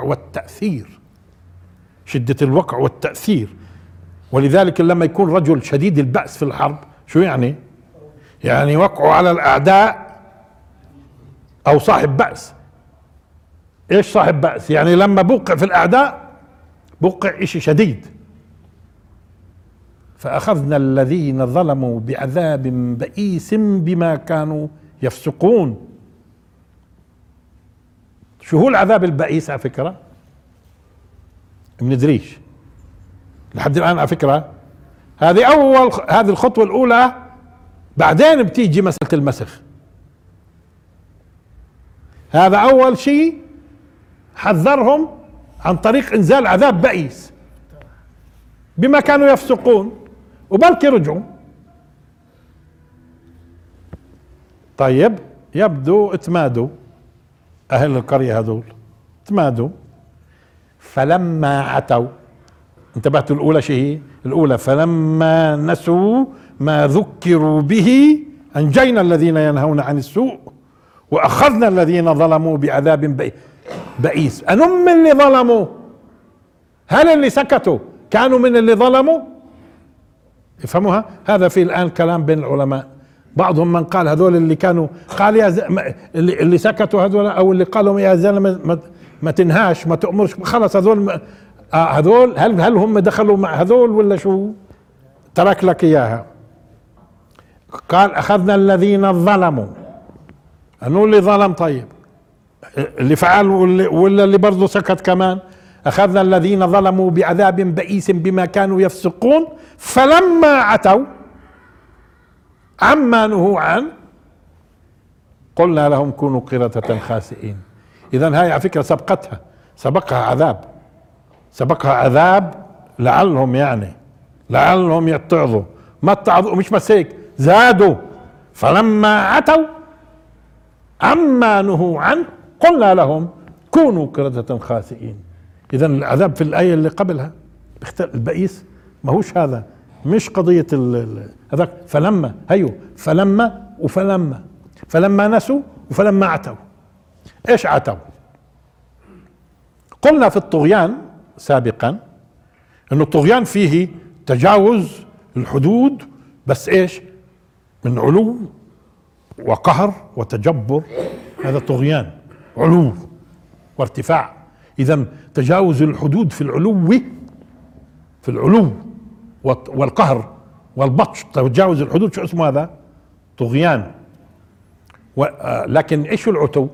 والتأثير. ولذلك لما يكون رجل شديد البأس في الحرب شو يعني؟ يعني وقعه على الأعداء، أو صاحب بأس. ايش صاحب بأس؟ يعني لما بوقع في الأعداء بوقع اشي شديد. فأخذنا الذين ظلموا بعذاب بئيس بما كانوا يفسقون. شو هو العذاب البئيس على فكرة؟ بندريش لحد الآن على فكرة. هذه الخطوة الأولى، بعدين بتيجي مسألة المسخ. هذا أول شيء حذرهم عن طريق إنزال عذاب بئيس بما كانوا يفسقون، وبلكي رجعوا. طيب، يبدو اتمادوا أهل القرية هذول، اتمادوا. فلما عتوا، انتبهتوا الأولى شيء هي؟ الأولى فلما نسوا ما ذكروا به أنجينا الذين ينهون عن السوء وأخذنا الذين ظلموا بعذاب بئيس. أنم اللي ظلموا؟ هل اللي سكتوا كانوا من اللي ظلموا؟ افهموها؟ هذا في الآن كلام بين العلماء. بعضهم من قال هذول اللي كانوا، قال اللي سكتوا هذول، أو اللي قالوا يا زلمة ما تنهاش ما تأمرش خلص هذول هل هم دخلوا مع هذول ولا شو؟ ترك لك إياها. قال أخذنا الذين ظلموا. أنو اللي ظلم؟ طيب اللي فعل ولا اللي برضه سكت كمان؟ أخذنا الذين ظلموا بعذاب بئيس بما كانوا يفسقون فلما عتوا عما نهوا عنه قلنا لهم كونوا قردة خاسئين. إذا هاي على فكرة سبقها عذاب لعلهم يتعظوا. ما اتعظوا، مش بس هيك، زادوا. فلما عتوا عما نهوا عنه قلنا لهم كونوا قردة خاسئين. إذا العذاب في الآية اللي قبلها البئيس ما هوش هذا، مش قضية هذاك. فلما نسوا وفلما عتوا. ايش عتوا؟ قلنا في الطغيان سابقا انه الطغيان فيه تجاوز الحدود، بس ايش؟ من علو وقهر وتجبر. هذا طغيان، علو وارتفاع. اذا تجاوز الحدود في العلو والقهر والبطش، تجاوز الحدود، شو اسمه هذا؟ طغيان. لكن ايش العتو؟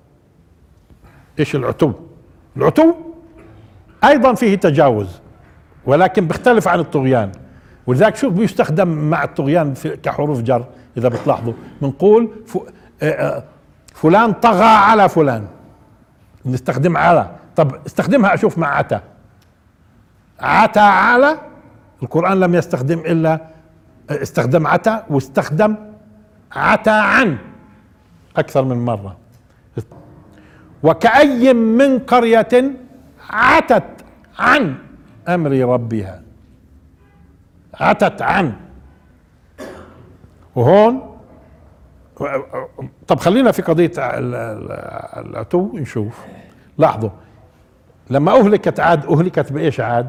العتو ايضا فيه تجاوز، ولكن بيختلف عن الطغيان. ولذلك شو بيستخدم مع الطغيان كحروف جر؟ اذا بتلاحظوا بنقول فلان طغى على فلان، بنستخدم على. طب استخدمها اشوف مع عتى على. القرآن لم يستخدم الا استخدم عتى واستخدم عتى عن أكثر من مرة. وكأي من قرية عتت عن أمر ربها، عتت عن. وهون طب خلينا في قضية العتو نشوف. لاحظوا لما أهلكت عاد أهلكت بإيش عاد؟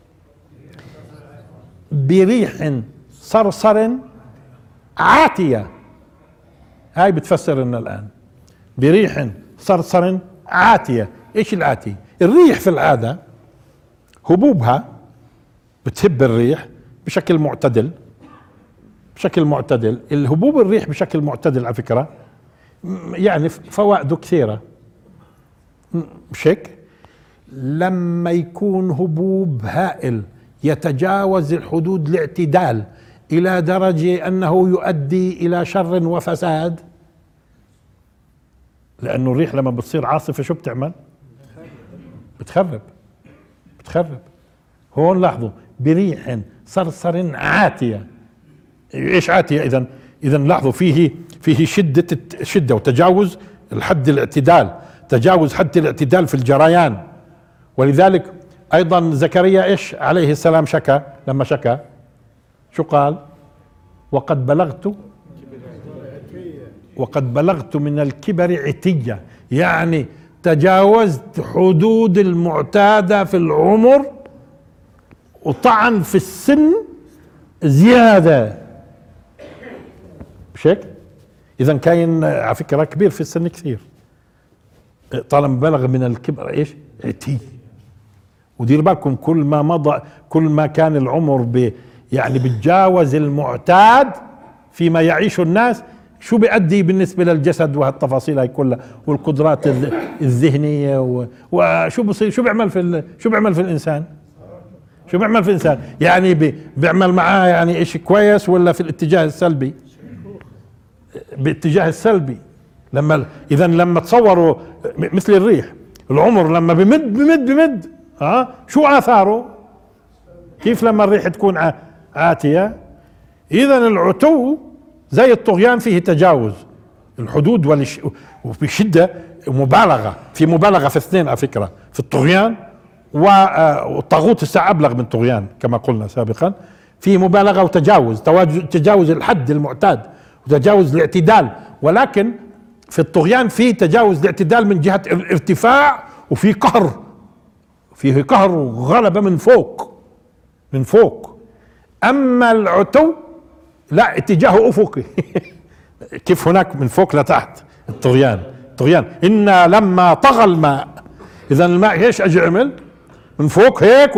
بريح صرصر عاتية. هاي بتفسر لنا الآن بريح صرصر عاتية. ايش العاتية؟ الريح في العادة هبوبها بتهب الريح بشكل معتدل، بشكل معتدل. الهبوب الريح بشكل معتدل على فكرة يعني فوائده كثيرة، مش هيك؟ لما يكون هبوب هائل يتجاوز الحدود الاعتدال إلى درجة أنه يؤدي إلى شر وفساد، لأنه الريح لما بتصير عاصفة شو بتعمل؟ بتخرب. هون لاحظوا بريح صرصر عاتية. ايش عاتية؟ إذا لاحظوا فيه شدة وتجاوز الحد الاعتدال، تجاوز حد الاعتدال في الجريان. ولذلك أيضا زكريا ايش عليه السلام شكى؟ لما شكى شو قال؟ وقد بلغت من الكبر عتية، يعني تجاوزت حدود المعتادة في العمر وطعن في السن زيادة، مش هيك؟ إذا كاين على فكرة كبير في السن كثير طالما بلغ من الكبر ايش؟ عتي. ودير بالكم كل ما مضى كل ما كان العمر يعني بتجاوز المعتاد فيما يعيش الناس، شو بيؤدي بالنسبة للجسد وهالتفاصيل هاي كلها والقدرات الذهنية وشو بصير؟ شو بيعمل في الإنسان؟ شو بيعمل في الإنسان؟ يعني بيعمل معاه يعني إشي كويس ولا في الاتجاه السلبي؟ باتجاه السلبي. لما تصوروا مثل الريح العمر لما بمد شو آثاره؟ كيف لما الريح تكون عاتية؟ إذا العتو زي الطغيان فيه تجاوز الحدود وبشدة مبالغة، في مبالغة في اثنين على فكرة، في الطغيان والطاغوت الساعة أبلغ من الطغيان كما قلنا سابقا، في مبالغة وتجاوز، تجاوز الحد المعتاد وتجاوز الاعتدال. ولكن في الطغيان في تجاوز الاعتدال من جهة الارتفاع، وفي قهر، فيه قهر وغلبة من فوق. أما العتو لا، اتجاهه أفقي كيف هناك من فوق لتحت. الطغيان إن لما طغى الماء، إذا الماء ايش اجى عمل؟ من فوق هيك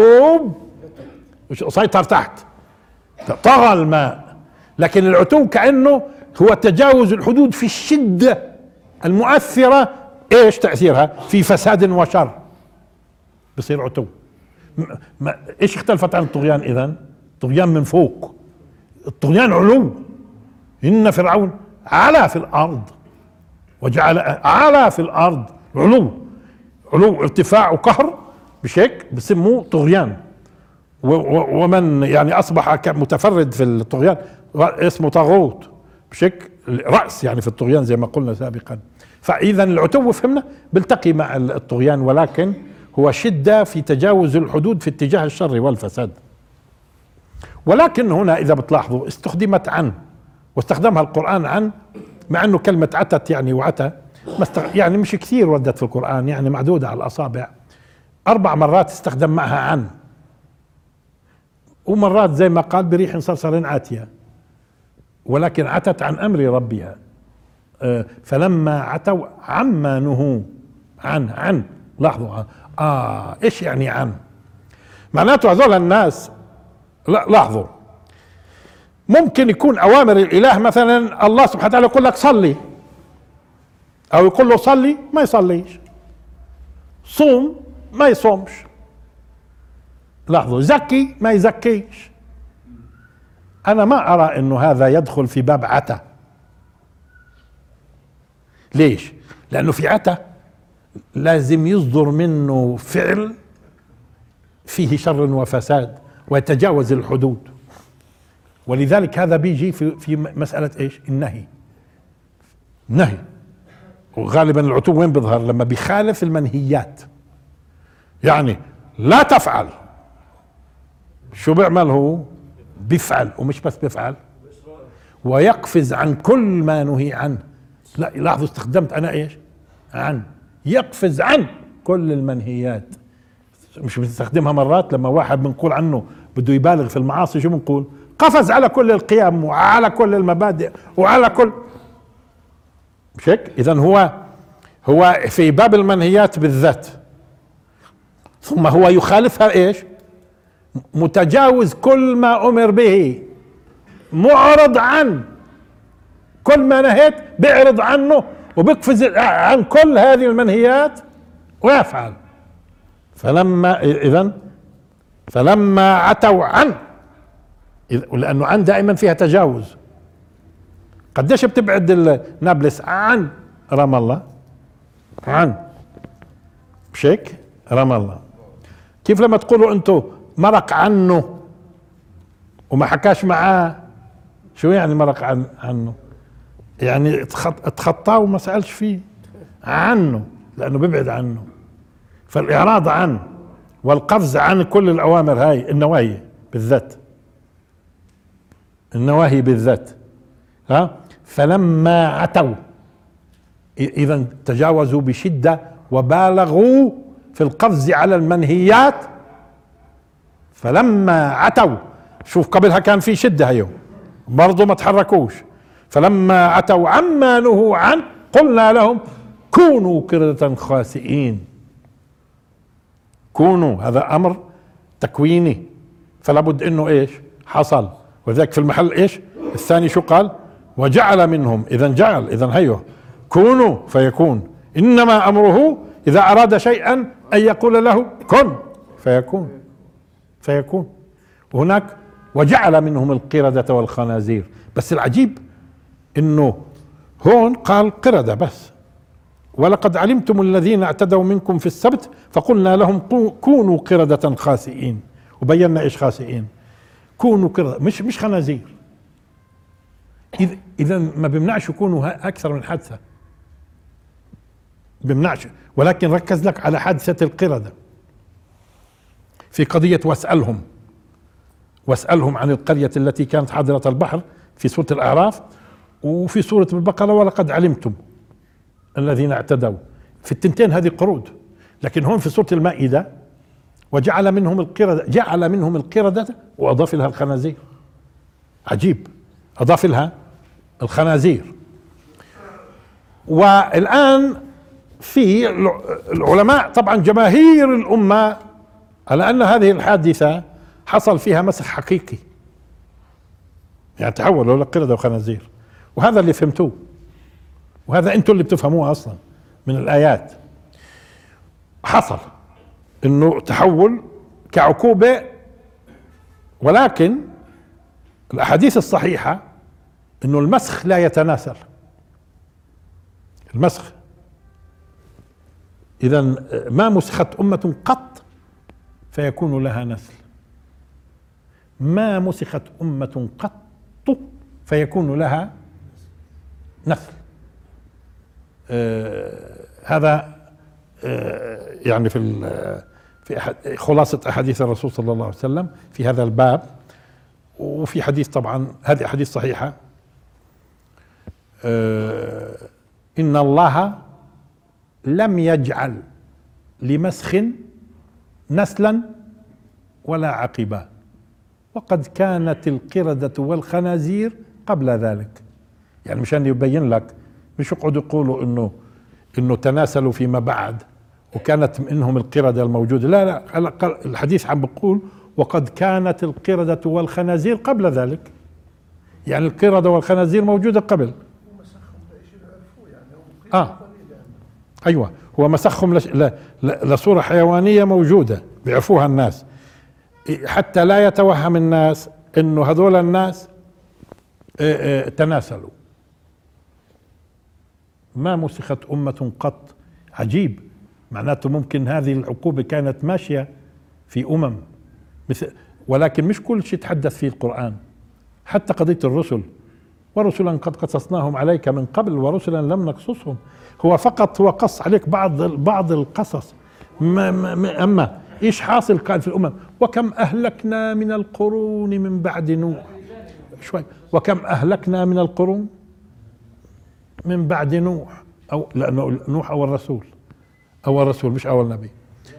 سيطر تحت، طغى الماء. لكن العتو كأنه هو تجاوز الحدود في الشدة المؤثرة. ايش تأثيرها؟ في فساد وشر، بصير عتو. ايش اختلفت عن الطغيان؟ إذن الطغيان من فوق، الطغيان علو. إن فرعون علا في الأرض وجعل علا في الأرض، علو ارتفاع وقهر، بشكل بسموه طغيان. ومن يعني أصبح متفرد في الطغيان اسمه طاغوت، بشكل رأس يعني في الطغيان زي ما قلنا سابقا. فإذا العتو فهمنا بيلتقي مع الطغيان، ولكن هو شدة في تجاوز الحدود في اتجاه الشر والفساد. ولكن هنا إذا بتلاحظوا استخدمت عن، واستخدمها القرآن عن، مع أنه كلمة عتت يعني وعتى يعني مش كثير وردت في القرآن، يعني معدودة على الأصابع. 4 مرات استخدم معها عن، ومرات زي ما قال بريح صرصر عاتية، ولكن عتت عن أمر ربها. فلما عتوا عما نهوا عن لاحظوا ايش يعني عن؟ معناته هذول الناس، لا لاحظوا، ممكن يكون اوامر الاله مثلا الله سبحانه وتعالى يقول لك صلي، او يقول له صلي ما يصليش، صوم ما يصومش، لاحظوا زكي ما يزكيش. انا ما ارى انه هذا يدخل في باب عتا. ليش؟ لانه في عتا لازم يصدر منه فعل فيه شر وفساد ويتجاوز الحدود. ولذلك هذا بيجي في مسألة ايش؟ النهي. وغالبا العتو وين بيظهر؟ لما بيخالف المنهيات. يعني لا تفعل، شو بيعمل هو؟ بيفعل، ومش بس بيفعل، ويقفز عن كل ما نهي عنه. لا لاحظوا استخدمت انا ايش؟ عن، يقفز عن كل المنهيات. مش بنستخدمها مرات لما واحد بنقول عنه بده يبالغ في المعاصي، شو بنقول؟ قفز على كل القيم وعلى كل المبادئ وعلى كل، مش هيك؟ اذا هو في باب المنهيات بالذات، ثم هو يخالفها ايش؟ متجاوز كل ما امر به، معرض عن كل ما نهيت، بيعرض عنه وبيقفز عن كل هذه المنهيات ويفعل. فلما عتوا عن، لانه عن دائما فيها تجاوز. قديش بتبعد نابلس عن رام الله؟ عن، مش هيك؟ رام الله. كيف لما تقولوا انتم مرق عنه وما حكاش معاه، شو يعني مرق عنه؟ يعني اتخطاه وما سألش فيه عنه، لانه بيبعد عنه. فالاعراض عنه والقفز عن كل الاوامر، هاي النواهي بالذات، النواهي بالذات. فلما عتوا، اذا تجاوزوا بشدة وبالغوا في القفز على المنهيات. فلما عتوا، شوف قبلها كان في شدة، هيو برضو ما تحركوش. فلما عتوا عما نهوا عنه قلنا لهم كونوا قردة خاسئين. كونوا، هذا امر تكويني، فلا بد انه ايش؟ حصل. وذلك في المحل ايش الثاني شو قال؟ وجعل منهم. اذا جعل، اذا هيو كونوا فيكون. انما امره اذا اراد شيئا ان يقول له كن فيكون. وهناك وجعل منهم القردة والخنازير. بس العجيب انه هون قال قردة بس، ولقد علمتم الذين اعتدوا منكم في السبت فقلنا لهم كونوا قردة خاسئين. وبينا ايش خاسئين؟ كونوا قردة، مش خنازير. اذا ما بيمنعش يكونوا اكثر من حادثة، بيمنعش، ولكن ركز لك على حادثة القردة في قضية واسألهم عن القرية التي كانت حاضرة البحر في سورة الأعراف، وفي سورة البقرة ولقد علمتم الذين اعتدوا. في التنتين هذه قرود، لكن هون في سورة المائدة وجعل منهم القردة، جعل منهم القردة وأضاف لها الخنازير. عجيب، أضاف لها الخنازير. والآن في العلماء طبعا جماهير الأمة على أن هذه الحادثة حصل فيها مسخ حقيقي، يعني تحولوا لقردة وخنازير. وهذا اللي فهمتوه، وهذا انتم اللي بتفهموه اصلا من الايات. حصل انه تحول كعقوبة، ولكن الاحاديث الصحيحة انه المسخ لا يتناسل. المسخ، اذا ما مسخت امة قط فيكون لها نسل، ما مسخت أمة قط فيكون لها نسل. هذا يعني في خلاصة أحاديث الرسول صلى الله عليه وسلم في هذا الباب. وفي حديث طبعا، هذه أحاديث صحيحة، إن الله لم يجعل لمسخ نسلا ولا عقبا، وقد كانت القردة والخنازير قبل ذلك. يعني مشان يبين لك، مش يقعدوا يقولوا انه تناسلوا فيما بعد وكانت منهم القردة الموجودة. لا، الحديث عم بقول وقد كانت القردة والخنازير قبل ذلك، يعني القردة والخنازير موجودة قبل. ايوه، هو مسخهم لصورة حيوانية موجودة بيعرفوها الناس، حتى لا يتوهم الناس انه هذول الناس تناسلوا. ما مسخت أمة قط. عجيب، معناته ممكن هذه العقوبة كانت ماشية في مثل، ولكن مش كل شيء تحدث فيه القرآن. حتى قضية الرسل، ورسلا قد قصصناهم عليك من قبل ورسلا لم نقصصهم، هو فقط هو قص عليك بعض القصص. أما إيش حاصل كان في الأمم؟ وكم أهلكنا من القرون من بعد نوح، شوي، وكم أهلكنا من القرون من بعد نوح، أو لأنه نوح أول رسول مش أول نبي.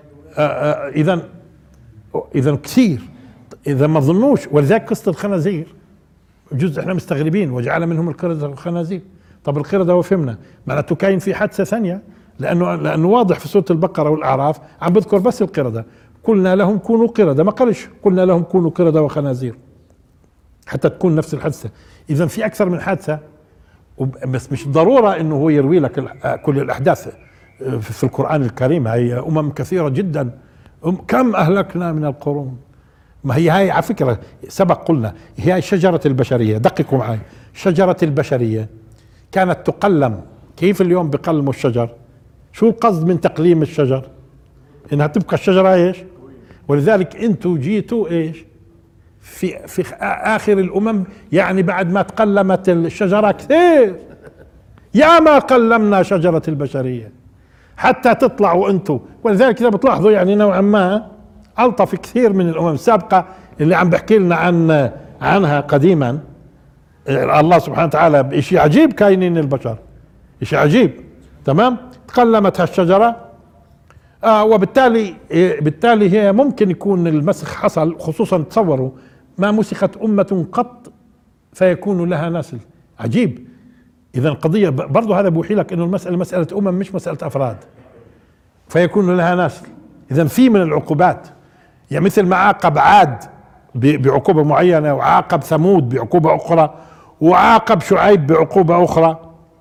إذا كثير، إذا ما ظنوش. ولذلك قصة الخنازير جزء احنا مستغربين، وجعل منهم القردة والخنازير. طب القردة وفهمنا معناته كاين في حادثة ثانية، لأنه واضح في سورة البقرة والأعراف عم بذكر بس القردة. قلنا لهم كونوا قردة، ما قالش قلنا لهم كونوا قردة وخنازير حتى تكون نفس الحادثة. إذا في أكثر من حادثة، بس مش ضرورة إنه هو يروي لك كل الأحداث في القرآن الكريم. هي أمم كثيرة جدا، كم أهلكنا من القرون. ما هي هاي على فكرة سبق قلنا هي شجرة البشرية. دققوا معي، شجرة البشرية كانت تقلم. كيف اليوم بقلموا الشجر؟ شو القصد من تقليم الشجر؟ انها تبقى الشجرة ايش؟ ولذلك انتوا جيتوا ايش؟ في اخر الامم، يعني بعد ما تقلمت الشجرة كثير، يا ما قلمنا شجرة البشرية حتى تطلعوا انتوا. ولذلك اذا بتلاحظوا يعني نوعا ما الطف كثير من الامم السابقة اللي عم بحكي لنا عنها قديما. الله سبحانه وتعالى بشيء عجيب كاينين البشر، شيء عجيب. تمام، تقلمت هالشجرة. بالتالي هي ممكن يكون المسخ حصل، خصوصا تصوروا ما مسخت أمة قط فيكون لها نسل. عجيب. إذا القضية برضو هذا بوحي لك إنه المسألة مسألة أمم مش مسألة أفراد، فيكون لها نسل. إذا في من العقوبات، يعني مثل ما عاقب عاد بعقوبة معينة، وعاقب ثمود بعقوبة أخرى، وعاقب شعيب بعقوبة أخرى،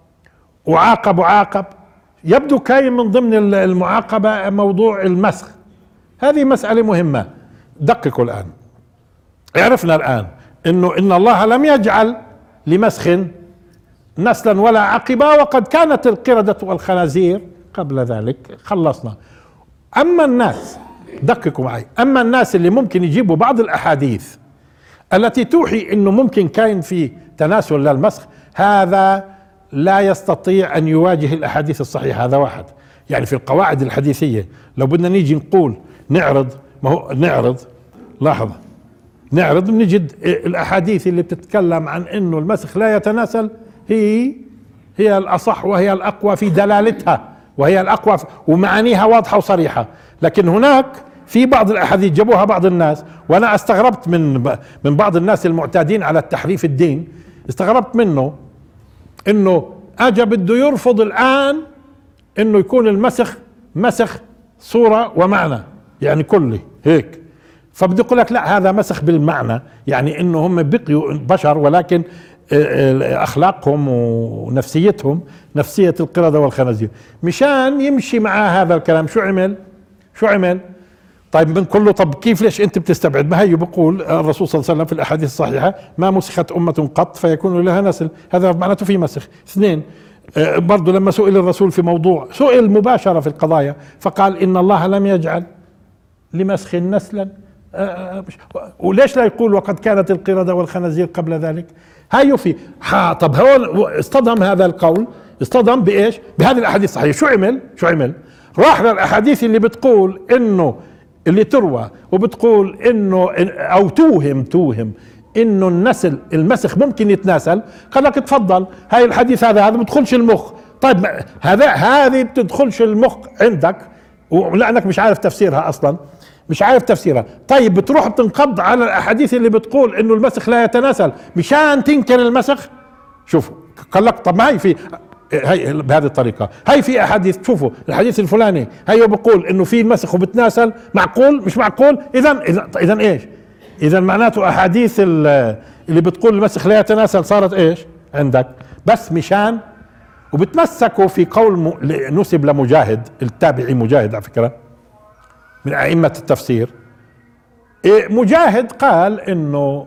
وعاقب يبدو كاين من ضمن المعاقبة موضوع المسخ. هذه مسألة مهمة. دققوا الآن، عرفنا الآن إن الله لم يجعل لمسخ نسلا ولا عقبة، وقد كانت القردة والخنازير قبل ذلك. خلصنا. أما الناس، دققوا معي، أما الناس اللي ممكن يجيبوا بعض الأحاديث التي توحي إنه ممكن كاين في تناسل للمسخ، هذا لا يستطيع أن يواجه الأحاديث الصحيحة. هذا واحد. يعني في القواعد الحديثية لو بدنا نيجي نقول نعرض لاحظ، نجد الأحاديث اللي بتتكلم عن إنه المسخ لا يتناسل هي الأصح وهي الأقوى في دلالتها، وهي الأقوى ومعانيها واضحة وصريحة. لكن هناك في بعض الأحاديث جابوها بعض الناس، وأنا استغربت من بعض الناس المعتادين على التحريف الدين، استغربت منه إنه أجا بده يرفض الآن إنه يكون المسخ مسخ صورة ومعنى، يعني كلي هيك. فبده يقول لك لا، هذا مسخ بالمعنى، يعني إنه هم بقيوا بشر ولكن أخلاقهم ونفسيتهم نفسية القردة والخنازير. مشان يمشي مع هذا الكلام شو عمل؟ طيب بنقول له طب كيف، ليش انت بتستبعد؟ ما هي بقول الرسول صلى الله عليه وسلم في الاحاديث الصحيحه ما مسخت امه قط فيكون لها نسل، هذا معناته في مسخ. اثنين، برضو لما سئل الرسول في موضوع، سئل مباشره في القضايا فقال ان الله لم يجعل لمسخ نسلا. وليش لا يقول وقد كانت القردة والخنازير قبل ذلك؟ هاي في طب هون اصطدم هذا القول، اصطدم بايش؟ بهذه الاحاديث الصحيحه. شو عمل؟ راح للاحاديث اللي بتقول انه، اللي تروى وبتقول انه او توهم انه المسخ ممكن يتناسل. قال لك تفضل، هاي الحديث هذا بدخلش المخ. طيب هذه بتدخلش المخ عندك، ولانك مش عارف تفسيرها اصلا، مش عارف تفسيرها. طيب بتروح بتنقض على الاحاديث اللي بتقول انه المسخ لا يتناسل مشان تنكر المسخ. شوفوا، قال لك طب ما هي بهذه الطريقة، هي في احاديث، شوفوا الحديث الفلاني هي بقول انه في مسخ وبتناسل، معقول مش معقول؟ اذا ايش؟ اذا معناته احاديث اللي بتقول المسخ لا يتناسل صارت ايش عندك؟ بس مشان. وبتمسكوا في قول نسب لمجاهد، التابعي مجاهد على فكرة من ائمة التفسير. مجاهد قال انه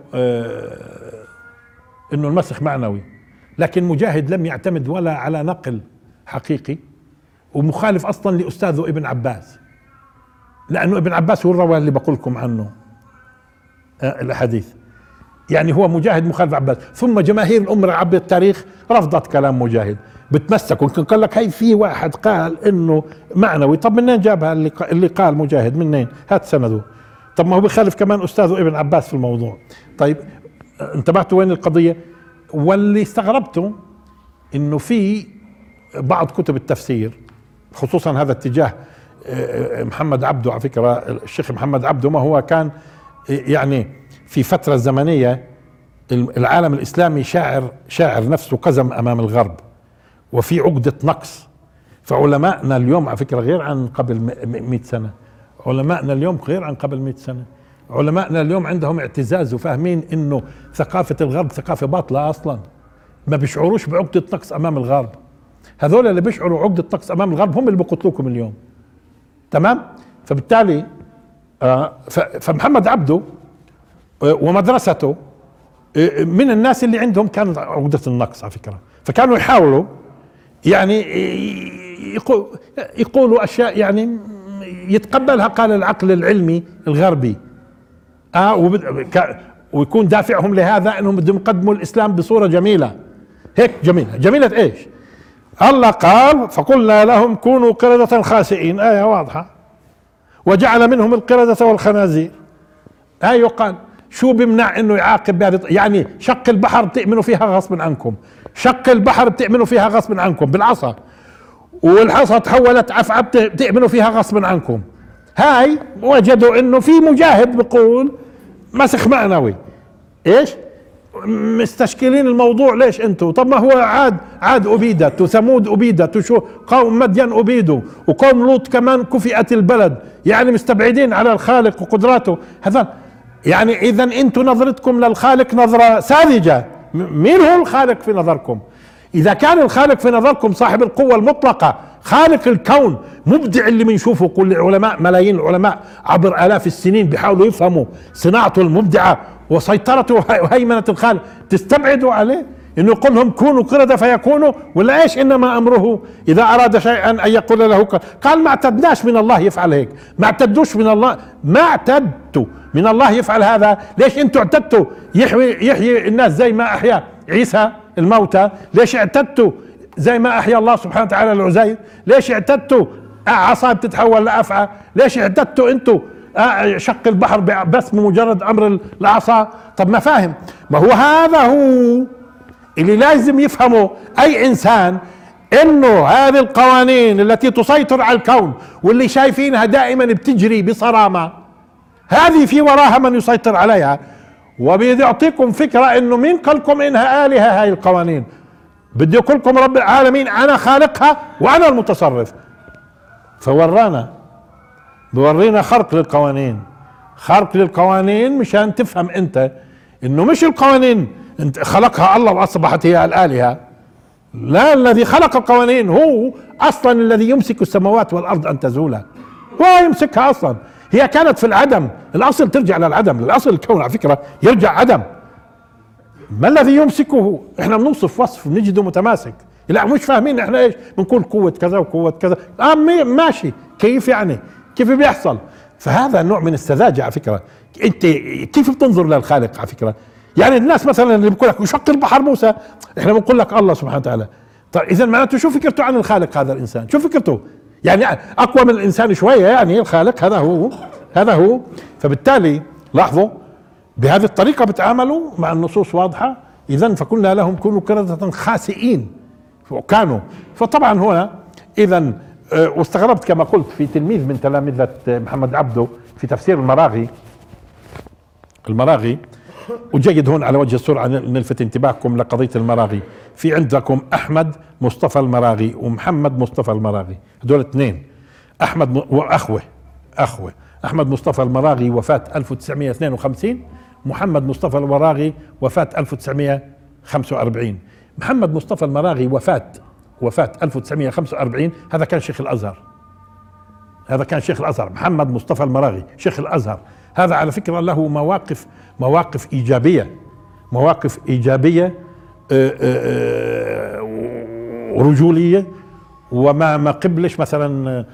المسخ معنوي، لكن مجاهد لم يعتمد ولا على نقل حقيقي، ومخالف اصلا لاستاذه ابن عباس، لانه ابن عباس هو الراوي اللي بقول لكم عنه الاحاديث. يعني هو مجاهد مخالف عباس. ثم جماهير الأمة عبر التاريخ رفضت كلام مجاهد، بتمسكوا. يمكن قال لك هي في واحد قال انه معنوي، طب منين جابها اللي قال مجاهد؟ منين؟ هات سنده. طب ما هو بخالف كمان استاذه ابن عباس في الموضوع. طيب انتبهتوا وين القضية؟ واللي استغربته انه في بعض كتب التفسير خصوصا هذا اتجاه محمد عبده، على فكرة الشيخ محمد عبده ما هو كان يعني في فترة زمنية العالم الإسلامي شاعر نفسه قزم أمام الغرب وفي عقدة نقص. فعلماءنا اليوم على فكرة غير عن قبل 100 سنة، علماءنا اليوم غير عن قبل 100 سنة. علماءنا اليوم عندهم اعتزاز وفاهمين انه ثقافة الغرب ثقافة باطلة اصلا، ما بيشعروش بعقدة نقص امام الغرب. هذول اللي بيشعروا عقدة نقص امام الغرب هم اللي بيقتلوكم اليوم. تمام؟ فبالتالي فمحمد عبده ومدرسته من الناس اللي عندهم كانت عقدة النقص على فكرة، فكانوا يحاولوا يعني يقولوا اشياء يعني يتقبلها قال العقل العلمي الغربي، ويكون دافعهم لهذا انهم بدهم يقدموا الاسلام بصورة جميلة. هيك جميلة ايش؟ الله قال فقلنا لهم كونوا قردة خاسئين، آية واضحة. وجعل منهم القردة والخنازير، آية قال. شو بيمنع انه يعاقب بهذه؟ يعني شق البحر بتؤمنوا فيها غصب عنكم، شق البحر بتؤمنوا فيها غصب عنكم بالعصا، والعصا تحولت عفعة بتؤمنوا فيها غصب عنكم. هاي وجدوا انه في مجاهد بيقول مسخ معنوي، ايش مستشكلين الموضوع؟ ليش انتوا؟ طب ما هو عاد ابيدت وثمود ابيدت وشو قوم مدين ابيدوا وقوم لوط كمان كفئت البلد، يعني مستبعدين على الخالق وقدراته. هذا يعني اذا انتوا نظرتكم للخالق نظرة ساذجة. مين هو الخالق في نظركم؟ اذا كان الخالق في نظركم صاحب القوة المطلقة، خالق الكون، مبدع اللي بنشوفه كل العلماء، ملايين العلماء عبر آلاف السنين بيحاولوا يفهموا صناعته المبدعة وسيطرته وهيمنة الخالق، تستبعدوا عليه انه يقول لهم كونوا قردة فيكونوا؟ ولا ايش؟ انما امره اذا اراد شيئا ان يقول له قال ما اعتدناش من الله يفعل هيك، ما اعتدوش من الله، ما اعتدتوا من الله يفعل هذا. ليش انتوا اعتدتوا يحيي الناس زي ما احيا عيسى الموتى؟ ليش اعتدتوا زي ما احيا الله سبحانه وتعالى العزير؟ ليش اعتدتوا عصا بتتحول لافعى؟ ليش اعتدتوا انتوا شق البحر بس بمجرد امر العصا؟ طب ما فاهم. ما هو هذا هو اللي لازم يفهمه اي انسان، انه هذه القوانين التي تسيطر على الكون واللي شايفينها دائما بتجري بصرامة، هذه في وراها من يسيطر عليها. وبيدي اعطيكم فكرة انه مين قال لكم انها آلهة هاي القوانين؟ بدي اقول لكم رب العالمين انا خالقها وانا المتصرف. فورانا بورينا خرق للقوانين، خرق للقوانين مشان تفهم انت انه مش القوانين انت خلقها الله واصبحت هي الآلهة. لا، الذي خلق القوانين هو اصلا الذي يمسك السماوات والارض ان تزولا، هو يمسكها اصلا. هي كانت في العدم، الاصل ترجع للعدم، الاصل الكون على فكرة يرجع عدم. ما الذي يمسكه؟ احنا بنوصف وصف بنجده متماسك، لا مش فاهمين احنا ايش بنقول قوة كذا وقوة كذا. ماشي، كيف يعني؟ كيف بيحصل؟ فهذا نوع من السذاجة على فكرة. انت كيف بتنظر للخالق على فكرة؟ يعني الناس مثلا اللي بيقول لك يشق البحر موسى، احنا بنقول لك الله سبحانه وتعالى. طيب اذا معناته شو فكرته عن الخالق هذا الانسان؟ شو فكرته؟ يعني اقوى من الانسان شوية، يعني الخالق هذا هو. فبالتالي لاحظوا بهذه الطريقة بتعاملوا مع النصوص واضحة. اذا فقلنا لهم كونوا قردة خاسئين، وكانوا. فطبعا هنا اذا واستغربت كما قلت في تلميذ من تلامذة محمد عبده في تفسير المراغي. وجيد هون على وجه السرعة نلفت انتباهكم لقضية المراغي. في عندكم أحمد مصطفى المراغي ومحمد مصطفى المراغي، هذول اثنين. أحمد وأخوه أحمد مصطفى المراغي وفاة 1952، محمد مصطفى المراغي وفاة 1945. محمد مصطفى المراغي وفاة 1945، هذا كان شيخ الأزهر. محمد مصطفى المراغي شيخ الأزهر. هذا على فكرة له مواقف إيجابية ورجولية. وما قبلش مثلا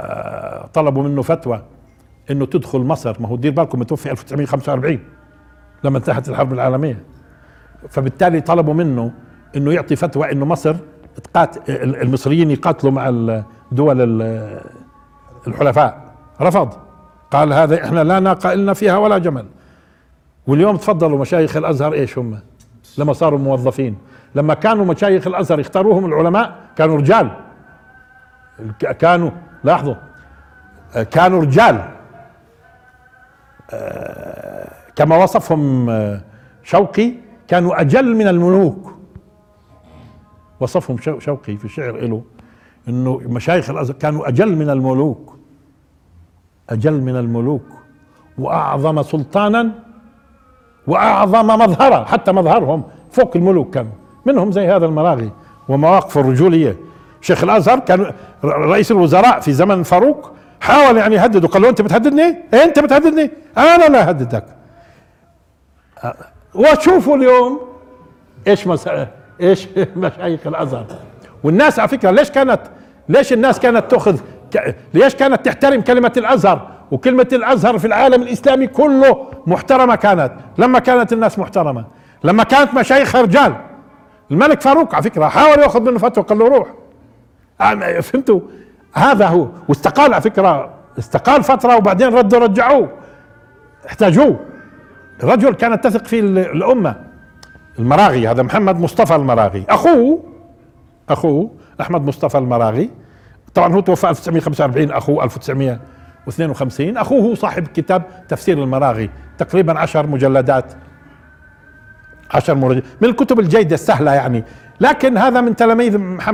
لما طلبوا منه فتوى انه تدخل مصر، ما هو دير بالكم متوفي 1945، لما انتهت الحرب العالمية. فبالتالي طلبوا منه انه يعطي فتوى انه مصر المصريين يقاتلوا مع الدول الحلفاء. رفض، قال هذا احنا لا ناقة لنا فيها ولا جمل. واليوم تفضلوا مشايخ الازهر ايش هم لما صاروا موظفين؟ لما كانوا مشايخ الازهر يختاروهم العلماء كانوا رجال، كانوا لاحظوا كانوا رجال، كما وصفهم شوقي كانوا اجل من الملوك. وصفهم شوقي في شعر له انه مشايخ الازهر كانوا اجل من الملوك، اجل من الملوك واعظم سلطانا واعظم مظهرا، حتى مظهرهم فوق الملوك كانوا. منهم زي هذا المراغي ومواقف الرجوليه. شيخ الازهر كان رئيس الوزراء في زمن فاروق، حاول يعني يهدده، قال له انت بتهددني؟ إيه انت بتهددني؟ انا لا اهددك. وشوفوا اليوم ايش ايش مشايخ الازهر. والناس على فكره ليش الناس كانت تاخذ، ليش كانت تحترم كلمه الازهر؟ وكلمه الازهر في العالم الاسلامي كله محترمه كانت لما كانت الناس محترمه، لما كانت مشايخ رجال. الملك فاروق على فكره حاول ياخذ منه فتوى، قال له روح. فهمتوا؟ هذا هو. واستقال على فكره، استقال فتره وبعدين رجعوه، احتاجوه. الرجل كانت تثق فيه الامه. المراغي هذا محمد مصطفى المراغي، اخوه احمد مصطفى المراغي، طبعا هو توفى 1945، اخوه 1952. اخوه هو صاحب كتاب تفسير المراغي، تقريبا 10 مجلدات، 10 من الكتب الجيدة السهلة يعني. لكن هذا من تلاميذ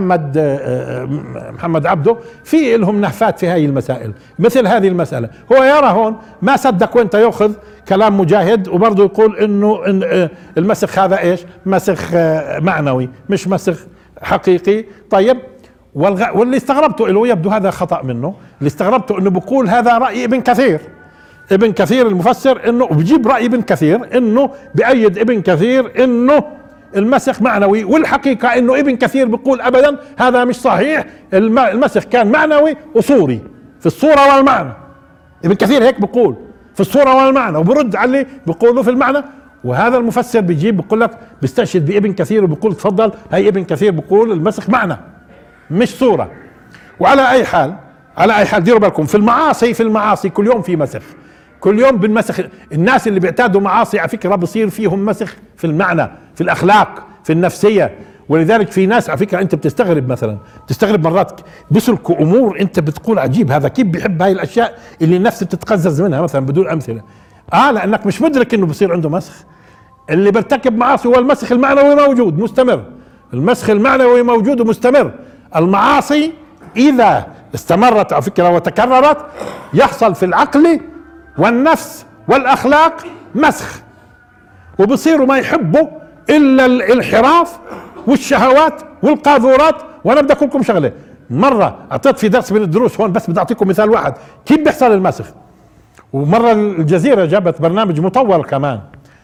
محمد عبده، في لهم نهفات في هاي المسائل، مثل هذه المسألة. هو يرى هون ما صدق وانت يأخذ كلام مجاهد وبرضه يقول انه المسخ هذا ايش؟ مسخ معنوي مش مسخ حقيقي. طيب، واللي استغربته له، يبدو هذا خطأ منه، اللي استغربته انه بقول هذا رأي ابن كثير. ابن كثير المفسر انه بجيب رأي ابن كثير، انه بأيد ابن كثير انه المسخ معنوي، والحقيقة انه ابن كثير بيقول ابدا هذا مش صحيح، المسخ كان معنوي وصوري، في الصورة والمعنى. ابن كثير هيك بيقول، في الصورة والمعنى، وبرد على اللي بيقولوا في المعنى. وهذا المفسر بيجيب بيقول لك، بيستشهد بابن كثير وبيقول تفضل هاي ابن كثير بيقول المسخ معنى مش صورة. وعلى اي حال، على اي حال ديروا بالكم، في المعاصي كل يوم في مسخ، كل يوم بنمسخ. الناس اللي بيعتادوا معاصي على فكرة بصير فيهم مسخ في المعنى، في الاخلاق، في النفسية. ولذلك في ناس على فكرة انت بتستغرب، مثلا بتستغرب مرات بيسلكوا امور انت بتقول عجيب، هذا كيف بيحب هاي الاشياء اللي النفس بتتقزز منها، مثلا بدون امثلة. لانك مش مدرك انه بصير عنده مسخ. اللي بيرتكب معاصي هو المسخ المعنوي موجود مستمر، المسخ المعنوي موجود ومستمر. المعاصي اذا استمرت على فكرة وتكررت يحصل في العقل والنفس والاخلاق مسخ، وبصيروا ما يحبوا الا الانحراف والشهوات والقاذورات. وانا بدي اقول لكم شغله، مره اعطيت في درس من الدروس هون، بس بدي اعطيكم مثال واحد كيف بيحصل المسخ. ومره الجزيره جابت برنامج مطول كمان،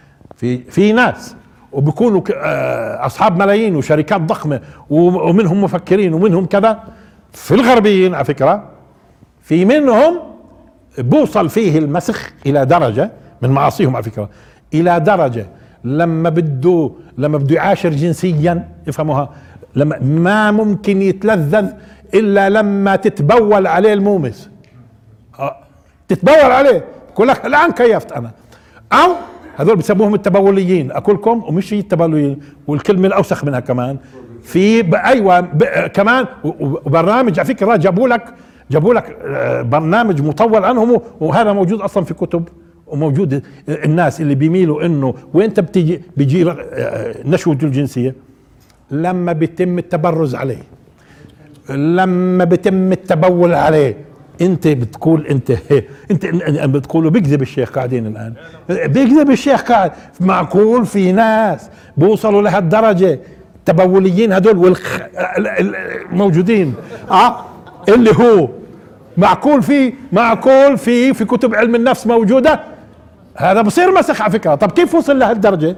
في ناس وبيكونوا اصحاب ملايين وشركات ضخمه ومنهم مفكرين ومنهم كذا، في الغربيين على فكره في منهم بوصل فيه المسخ الى درجة من معاصيهم على فكرة، الى درجة لما بده يعاشر جنسيا، افهموها، لما ما ممكن يتلذذ الا لما تتبول عليه المومس، تتبول عليه، يقول لك الان كيفت انا. او هذول بسموهم التبوليين، اكلكم، ومش التبوليين، والكلمة الاوسخ منها كمان في كمان. وبرنامج على فكرة جابوا لك برنامج مطول عنهم، وهذا موجود اصلا في كتب، وموجود الناس اللي بيميلوا انه وانت بيجي نشوة الجنسية لما بيتم التبرز عليه، لما بيتم التبول عليه، انت بتقول انت بتقولوا بيكذب الشيخ قاعدين الان، بيكذب الشيخ قاعد. معقول في ناس بوصلوا لهالدرجة التبوليين هدول موجودين، اللي هو معقول في كتب علم النفس موجودة. هذا بصير مسخ على فكرة. طب كيف وصل لهالدرجة؟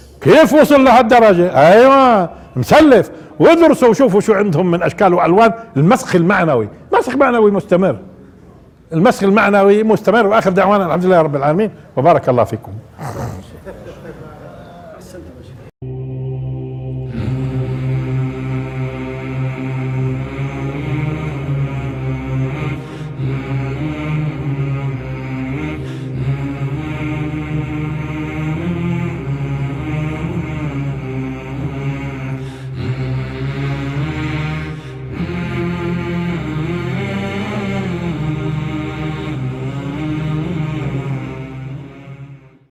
ايوه مسلف، وادرسوا وشوفوا شو عندهم من اشكال والوان. المسخ المعنوي، مسخ معنوي مستمر، المسخ المعنوي مستمر. واخر دعوانا الحمد لله رب العالمين، وبارك الله فيكم.